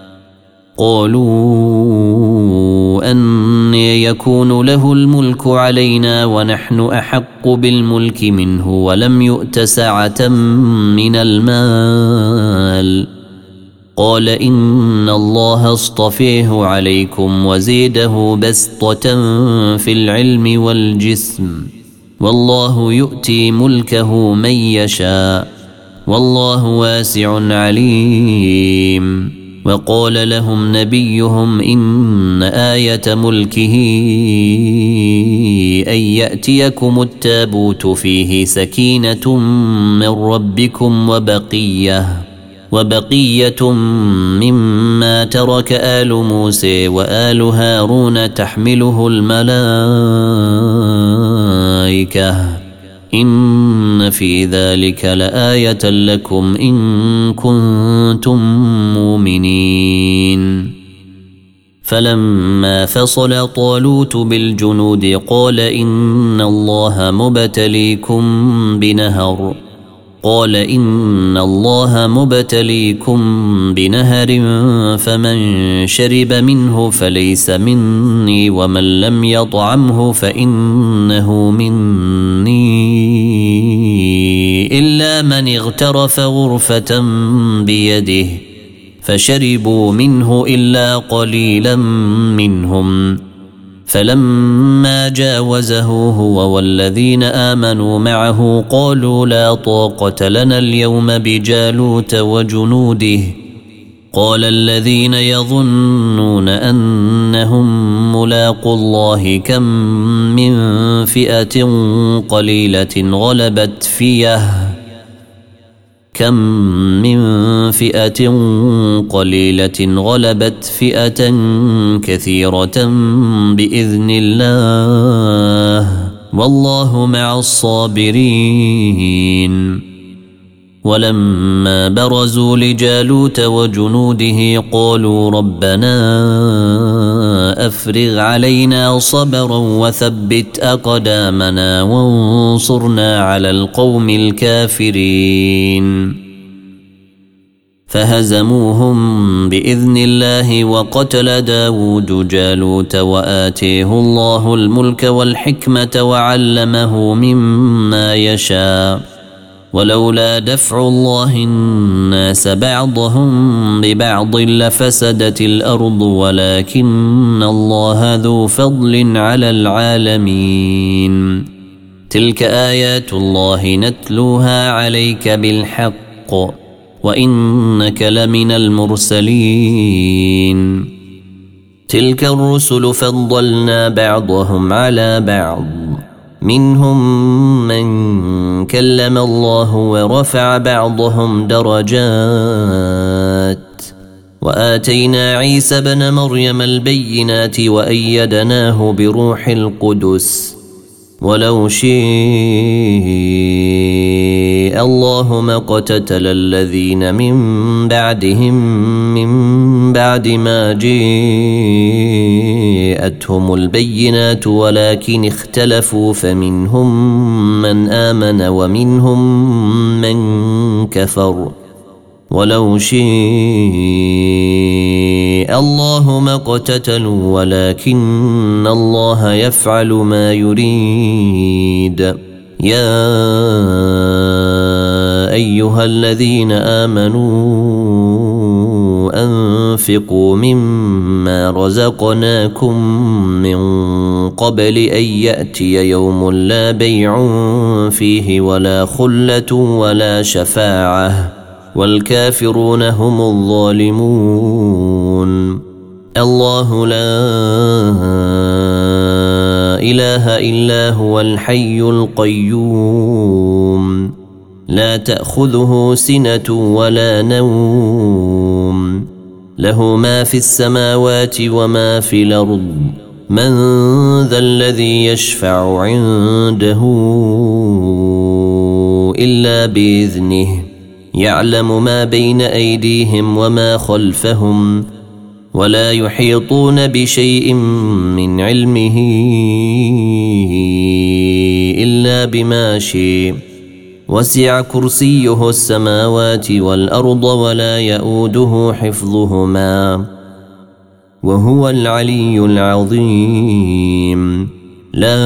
قالوا أن يكون له الملك علينا ونحن أحق بالملك منه ولم يؤت سعة من المال قال إن الله اصطفيه عليكم وزيده بسطة في العلم والجسم والله يؤتي ملكه من يشاء والله واسع عليم وقال لهم نبيهم إن آية ملكه أن يأتيكم التابوت فيه سكينة من ربكم وبقية وبقية مما ترك آل موسى وآل هارون تحمله الملائكة إن في ذلك لآية لكم إن كنتم مؤمنين فلما فصل طالوت بالجنود قال إن الله مبتليكم بنهر قال إن الله مبتليكم بنهر فمن شرب منه فليس مني ومن لم يطعمه فإنه مني إلا من اغترف غرفة بيده فشربوا منه إلا قليلا منهم فلما جاوزه هو والذين آمنوا معه قالوا لا طاقة لنا اليوم بجالوت وجنوده قال الذين يظنون أنهم ملاقوا الله كم من فئة قليلة غلبت فئة كم من فئة قليلة غلبت فئة كثيرة بإذن الله والله مع الصابرين. ولما برزوا لجالوت وجنوده قالوا ربنا أفرغ علينا صبرا وثبت أقدامنا وانصرنا على القوم الكافرين. فهزموهم بإذن الله وقتل داود جالوت وآتيه الله الملك والحكمة وعلمه مما يشاء ولولا دفع الله الناس بعضهم ببعض لفسدت الأرض ولكن الله ذو فضل على العالمين. تلك آيات الله نتلوها عليك بالحق وإنك لمن المرسلين. تلك الرسل فضلنا بعضهم على بعض منهم من كلم الله ورفع بعضهم درجات وآتينا عيسى بن مريم البينات وأيدناه بروح القدس ولو شاء الله ما اقتتل الذين من بعدهم من بعد ما جاءتهم البينات ولكن اختلفوا فمنهم من آمن ومنهم من كفر ولو شاء الله ما اقتتلوا ولكن الله يفعل ما يريد. يا أيها الذين آمنوا أنفقوا مما رزقناكم من قبل أن يأتي يوم لا بيع فيه ولا خلة ولا شفاعة والكافرون هم الظالمون. الله لا إله إلا هو الحي القيوم لا تأخذه سنة ولا نوم له ما في السماوات وما في الأرض من ذا الذي يشفع عنده إلا بإذنه يعلم ما بين أيديهم وما خلفهم ولا يحيطون بشيء من علمه إلا بما شاء وسع كرسيه السماوات والأرض ولا يؤوده حفظهما وهو العلي العظيم. لا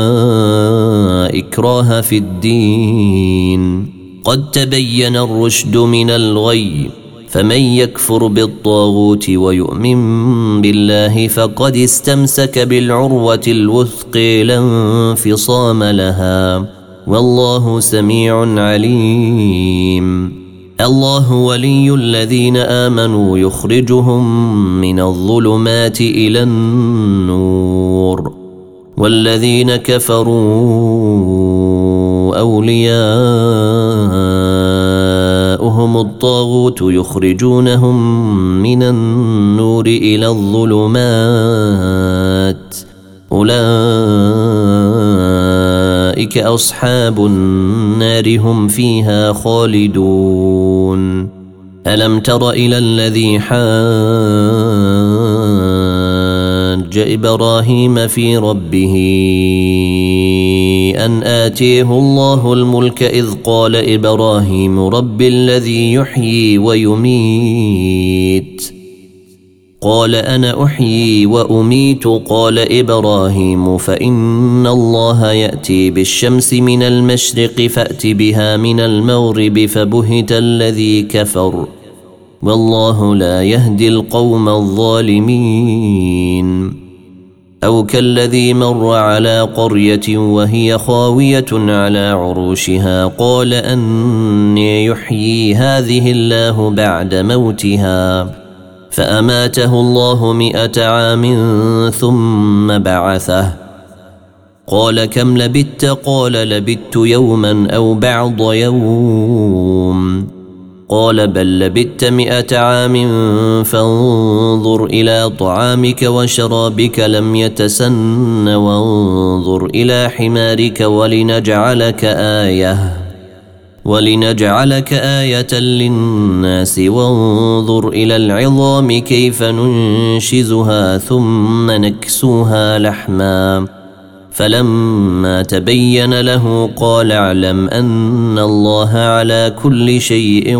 إكراه في الدين قد تبين الرشد من الغي فمن يكفر بالطاغوت ويؤمن بالله فقد استمسك بالعروة الوثقى لا انفصام لها والله سميع عليم. الله ولي الذين آمنوا يخرجهم من الظلمات إلى النور والذين كفروا أولياؤهم الطاغوت يخرجونهم من النور إلى الظلمات أولئك أصحاب النار هم فيها خالدون. ألم تر إلى الذي حاج إبراهيم في ربه أن آتيه الله الملك إذ قال إبراهيم رب الذي يحيي ويميت قال أنا أحيي وأميت قال إبراهيم فإن الله يأتي بالشمس من المشرق فأت بها من المغرب فبهت الذي كفر والله لا يهدي القوم الظالمين. أو كالذي مر على قرية وهي خاوية على عروشها قال أني يحيي هذه الله بعد موتها فأماته الله مئة عام ثم بعثه قال كم لبثت قال لبثت يوما أو بعض يوم قال بل لبثت مئة عام فانظر إلى طعامك وشرابك لم يتسن وانظر إلى حمارك ولنجعلك آية ولنجعلك آية للناس وانظر إلى العظام كيف ننشزها ثم نكسوها لحما فلما تبين له قال اعلم أن الله على كل شيء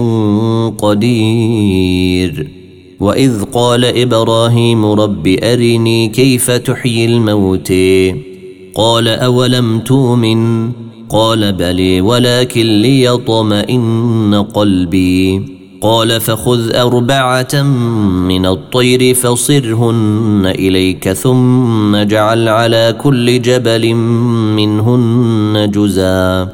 قدير. وإذ قال إبراهيم رب أرني كيف تحيي الموت قال أولم تؤمن قال بلى ولكن ليطمئن قلبي قال فخذ أربعة من الطير فصرهن إليك ثم اجعل على كل جبل منهن جزءا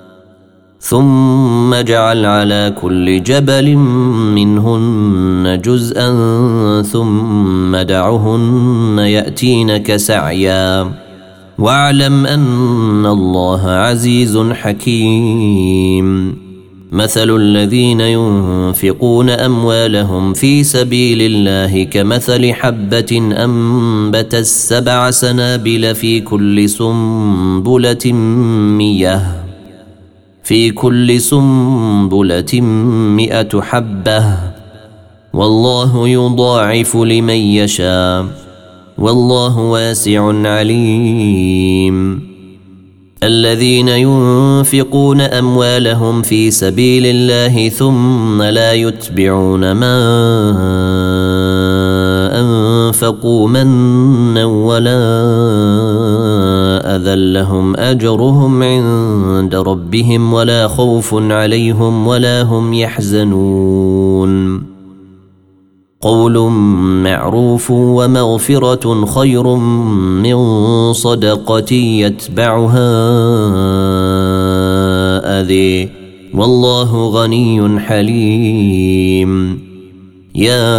ثم اجعل على كل جبل منهن جزءا ثم دعهن يأتينك سعيا واعلم أن الله عزيز حكيم. مثل الذين ينفقون أموالهم في سبيل الله كمثل حبة أنبتت سبع سنابل في كل سنبلة مية في كل سنبلة مئة حبة والله يضاعف لمن يشاء والله واسع عليم. الذين ينفقون أموالهم في سبيل الله ثم لا يتبعون ما أنفقوا منا ولا أذى لهم أجرهم عند ربهم ولا خوف عليهم ولا هم يحزنون. قول معروف ومغفرة خير من صدقة يتبعها أذى والله غني حليم. يا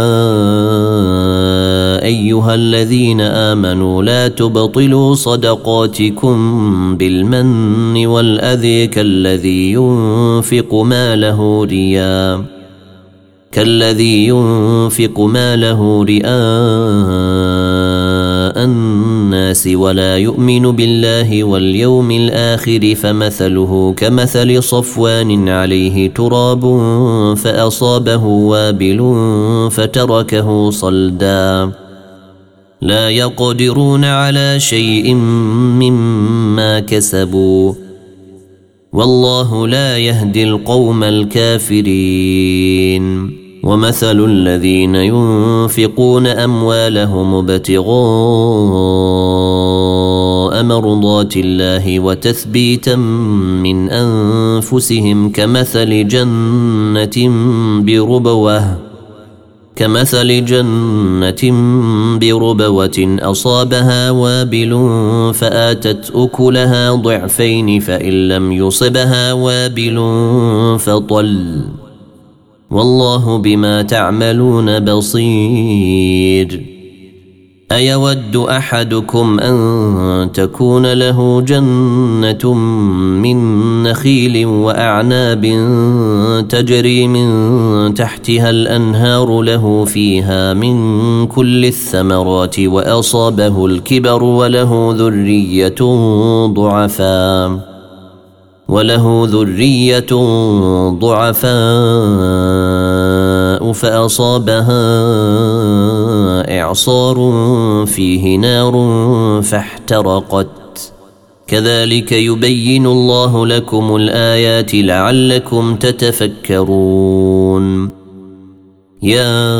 أيها الذين آمنوا لا تبطلوا صدقاتكم بالمن والأذى كالذي ينفق ماله رياء كالذي ينفق ماله رئاء الناس ولا يؤمن بالله واليوم الآخر فمثله كمثل صفوان عليه تراب فأصابه وابل فتركه صلدا لا يقدرون على شيء مما كسبوا والله لا يهدي القوم الكافرين. ومثل الذين ينفقون أموالهم ابتغاء مرضات الله وتثبيتا من أنفسهم كمثل جنة بربوة كمثل جنة بربوة أصابها وابل فآتت أكلها ضعفين فإن لم يصبها وابل فطل والله بما تعملون بصير. أيود أحدكم أن تكون له جنة من نخيل وأعناب تجري من تحتها الأنهار له فيها من كل الثمرات وأصابه الكبر وله ذرية ضعفاء وله ذرية ضعفاء فأصابها إعصار فيه نار فاحترقت كذلك يبين الله لكم الآيات لعلكم تتفكرون. يا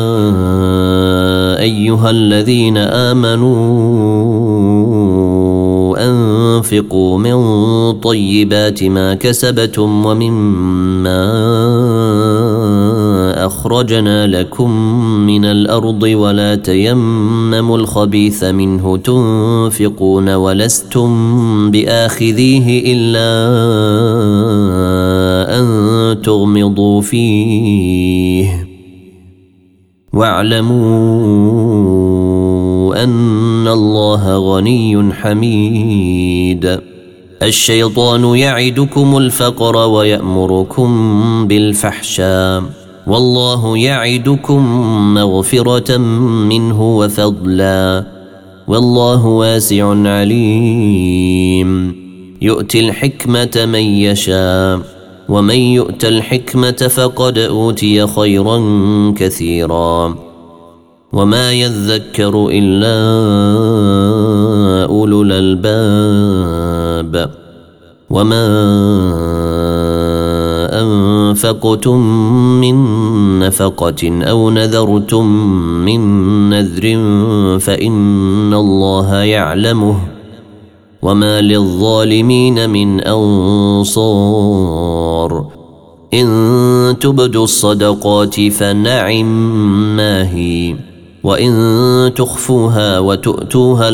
أيها الذين آمنوا أنفقوا من طيبات ما كسبتم ومما أخرجنا لكم من الأرض ولا تيمموا الخبيث منه تنفقون ولستم بآخذيه إلا أن تغمضوا فيه واعلموا أن الله غني حميد. الشيطان يعدكم الفقر ويأمركم بالفحشاء والله يعدكم مغفرة منه وفضلا والله واسع عليم يؤتي الحكمة من يشاء ومن يؤت الحكمة فقد أوتي خيرا كثيرا وما يذكر إلا أولو الألباب وما أنفقتم من نفقة أو نذرتم من نذر فإن الله يعلمه وما للظالمين من أنصار إن تبدوا الصدقات فنعم ما هي وإن تخفوها وتؤتوها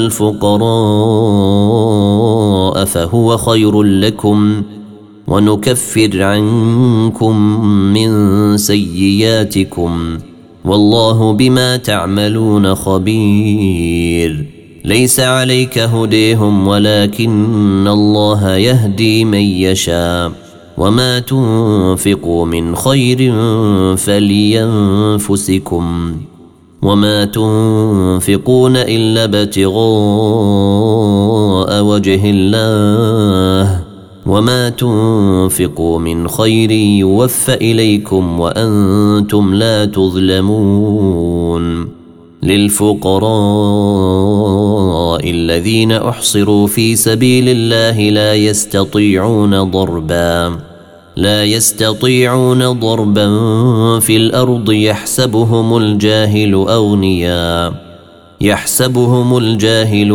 الفقراء فهو خير لكم ونكفر عنكم من سيئاتكم والله بما تعملون خبير ليس عليك هديهم ولكن الله يهدي من يشاء وما تنفقوا من خير فلينفسكم وما تنفقون إلا ابتغاء وجه الله وما تنفقوا من خير يوفى إليكم وأنتم لا تظلمون للفقراء الذين أحصروا في سبيل الله لا يستطيعون ضربا لا يستطيعون ضربا في الأرض يحسبهم الجاهل أغنياء يحسبهم الجاهل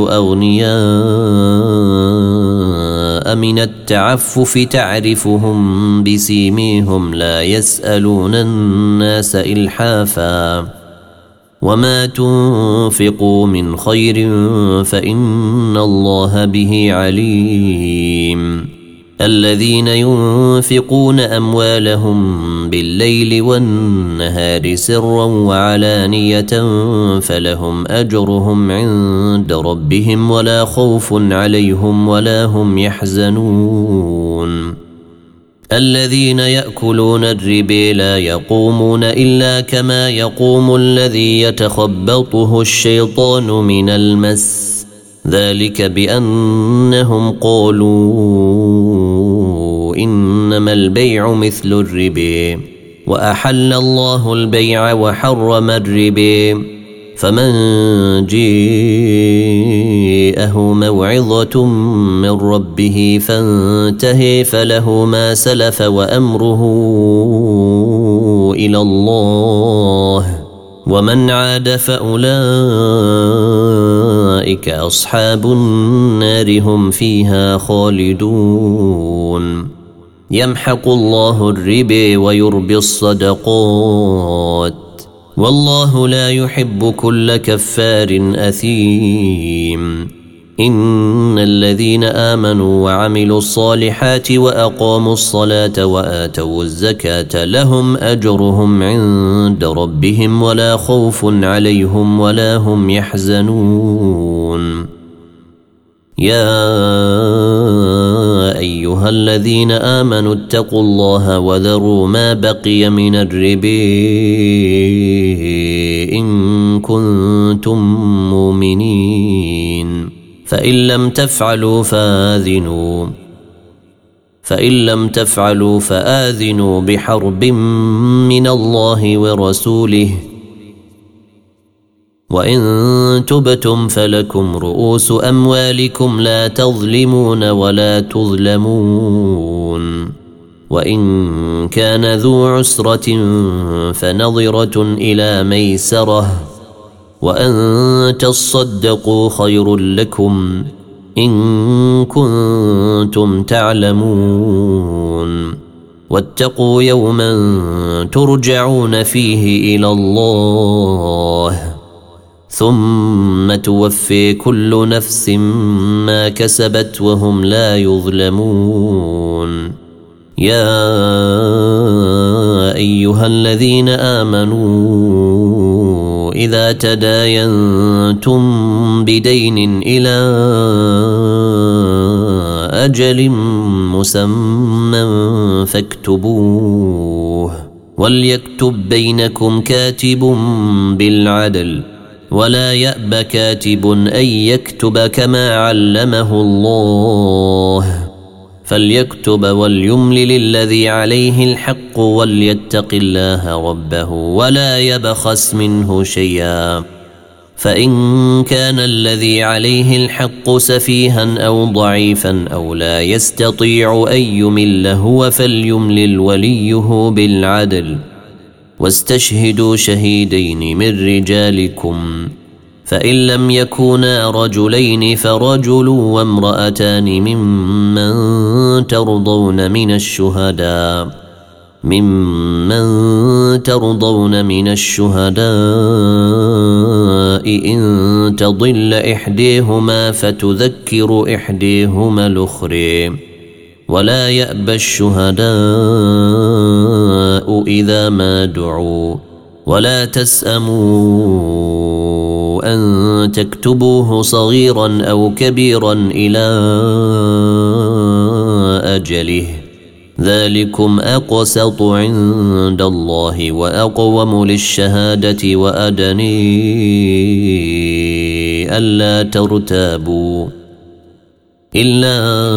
أغنياء من التعفف تعرفهم بسيميهم لا يسألون الناس إلحافا وما تنفقوا من خير فإن الله به عليم الذين ينفقون أموالهم بالليل والنهار سرا وعلانية فلهم أجرهم عند ربهم ولا خوف عليهم ولا هم يحزنون الذين يأكلون الربا لا يقومون إلا كما يقوم الذي يتخبطه الشيطان من المس ذلك بأنهم قالوا إنما البيع مثل الربا وأحل الله البيع وحرم الربا فمن جاءه موعظة من ربه فانتهى فله ما سلف وأمره إلى الله ومن عاد فأولئك أصحاب النار هم فيها خالدون يمحق الله الربا ويربي الصدقات والله لا يحب كل كفار أثيم إن الذين آمنوا وعملوا الصالحات وأقاموا الصلاة وآتوا الزكاة لهم أجرهم عند ربهم ولا خوف عليهم ولا هم يحزنون يا أيها الذين آمنوا اتقوا الله وذروا ما بقي من الربا إن كنتم مؤمنين فإن لم تفعلوا فآذنوا فإن لم تفعلوا فآذنوا بحرب من الله ورسوله وإن تبتم فلكم رؤوس أموالكم لا تظلمون ولا تظلمون وإن كان ذو عسرة فنظرة إلى ميسرة وأن تصدقوا خير لكم إن كنتم تعلمون واتقوا يوما ترجعون فيه إلى الله ثم توفي كل نفس ما كسبت وهم لا يظلمون يا أيها الذين آمنوا إذا تداينتم بدين إلى أجل مسمى فاكتبوه وليكتب بينكم كاتب بالعدل ولا يأب كاتب أن يكتب كما علمه الله فليكتب وليملل الذي عليه الحق وليتق الله ربه ولا يبخس منه شيئا فإن كان الذي عليه الحق سفيها أو ضعيفا أو لا يستطيع أن يمل هو فليملل وليه بالعدل واستشهدوا شهيدين من رجالكم فإن لم يكونا رجلين فرجل وامرأتان ممن ترضون من الشهداء ممن ترضون من الشهداء إن تضل إحديهما فتذكر إحديهما الأخرى ولا يأبى الشهداء إذا ما دعوا ولا تسأموا أن تكتبوه صغيرا أو كبيرا إلى أجله ذلكم أقسط عند الله وأقوم للشهادة وأدني ألا ترتابوا إلا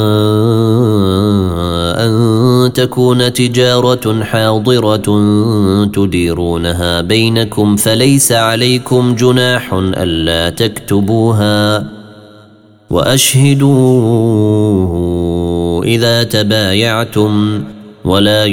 أن تكون تجارة حاضرة تديرونها بينكم فليس عليكم جناح ألا تكتبوها وأشهدوا إذا تبايعتم ولا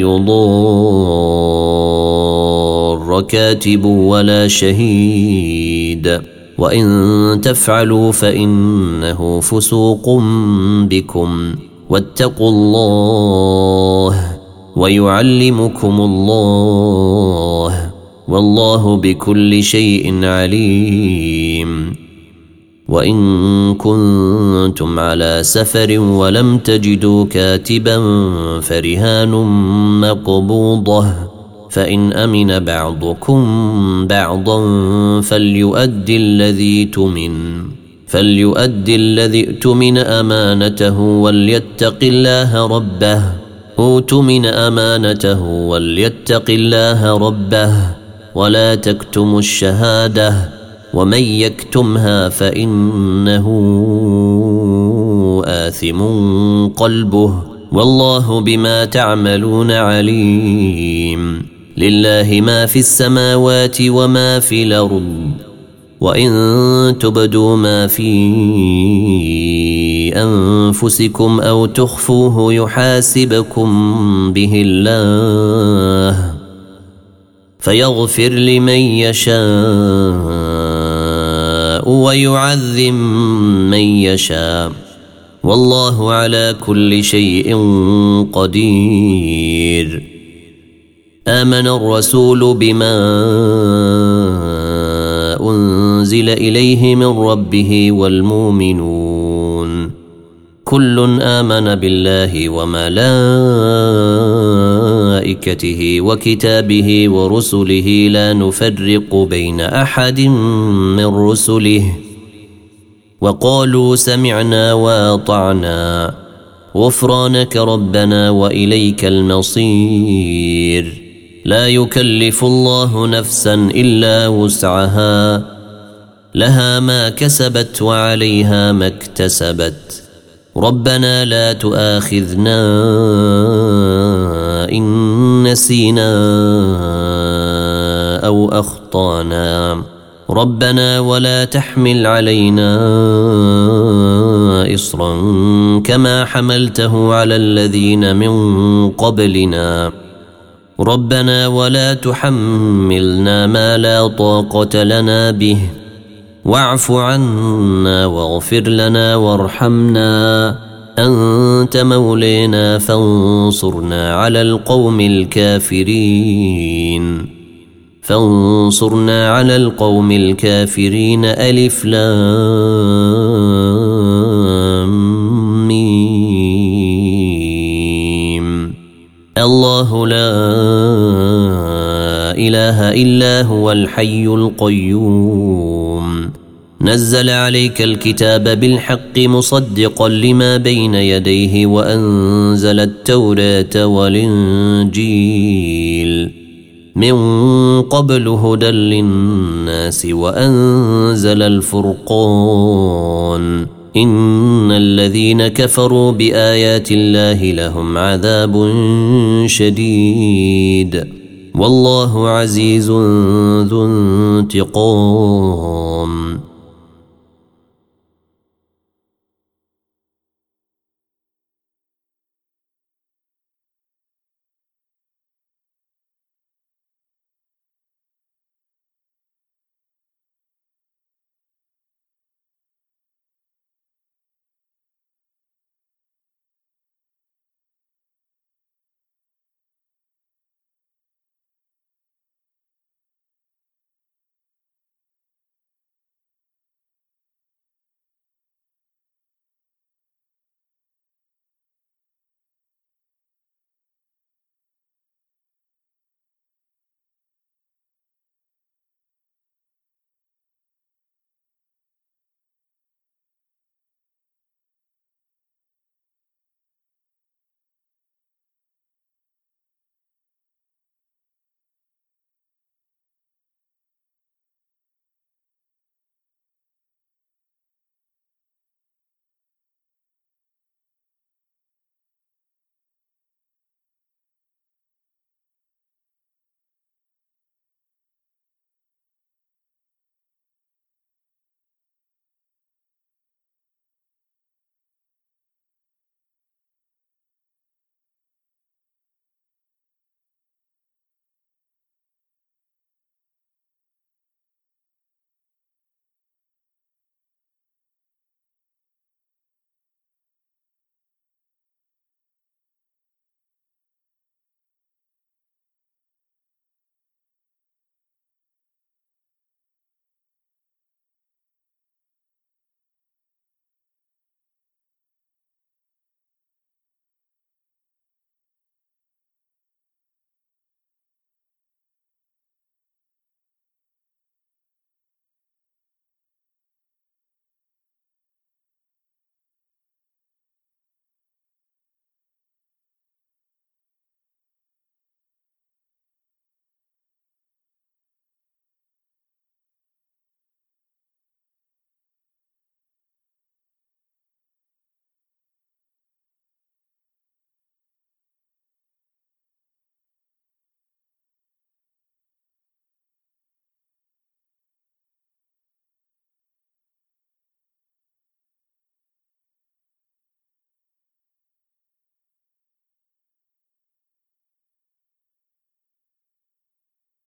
يضار كاتب ولا شهيد وإن تفعلوا فإنه فسوق بكم واتقوا الله ويعلمكم الله والله بكل شيء عليم وإن كنتم على سفر ولم تجدوا كاتبا فرهان مقبوضة فإن أمن بعضكم بعضا فليؤدي الذي تؤمن فليؤدي الذي اؤتمن أمانته وليتق الله ربه اؤتمن أمانته وليتق الله ربه ولا تكتموا الشهادة ومن يكتمها فإنه آثم قلبه والله بما تعملون عليم لله ما في السماوات وما في الأرض وإن تبدوا ما في أنفسكم أو تخفوه يحاسبكم به الله فيغفر لمن يشاء ويعذب من يشاء والله على كل شيء قدير آمن الرسول بما أنزل إليه من ربه والمؤمنون كل آمن بالله وملائكته وكتابه ورسله لا نفرق بين أحد من رسله وقالوا سمعنا وأطعنا غفرانك ربنا وإليك المصير لا يكلف الله نفسا إلا وسعها لها ما كسبت وعليها ما اكتسبت ربنا لا تؤاخذنا إن نسينا أو أخطأنا ربنا ولا تحمل علينا إصرا كما حملته على الذين من قبلنا ربنا ولا تحملنا ما لا طاقة لنا به واعف عنا واغفر لنا وارحمنا أنت مولينا فانصرنا على القوم الكافرين فانصرنا على القوم الكافرين ألف لام ميم الله لا إله إلا هو الحي القيوم نزل عليك الكتاب بالحق مصدقا لما بين يديه وأنزل التوراة والإنجيل من قبل هدى للناس وأنزل الفرقان إن الذين كفروا بآيات الله لهم عذاب شديد والله عزيز ذو انتقام.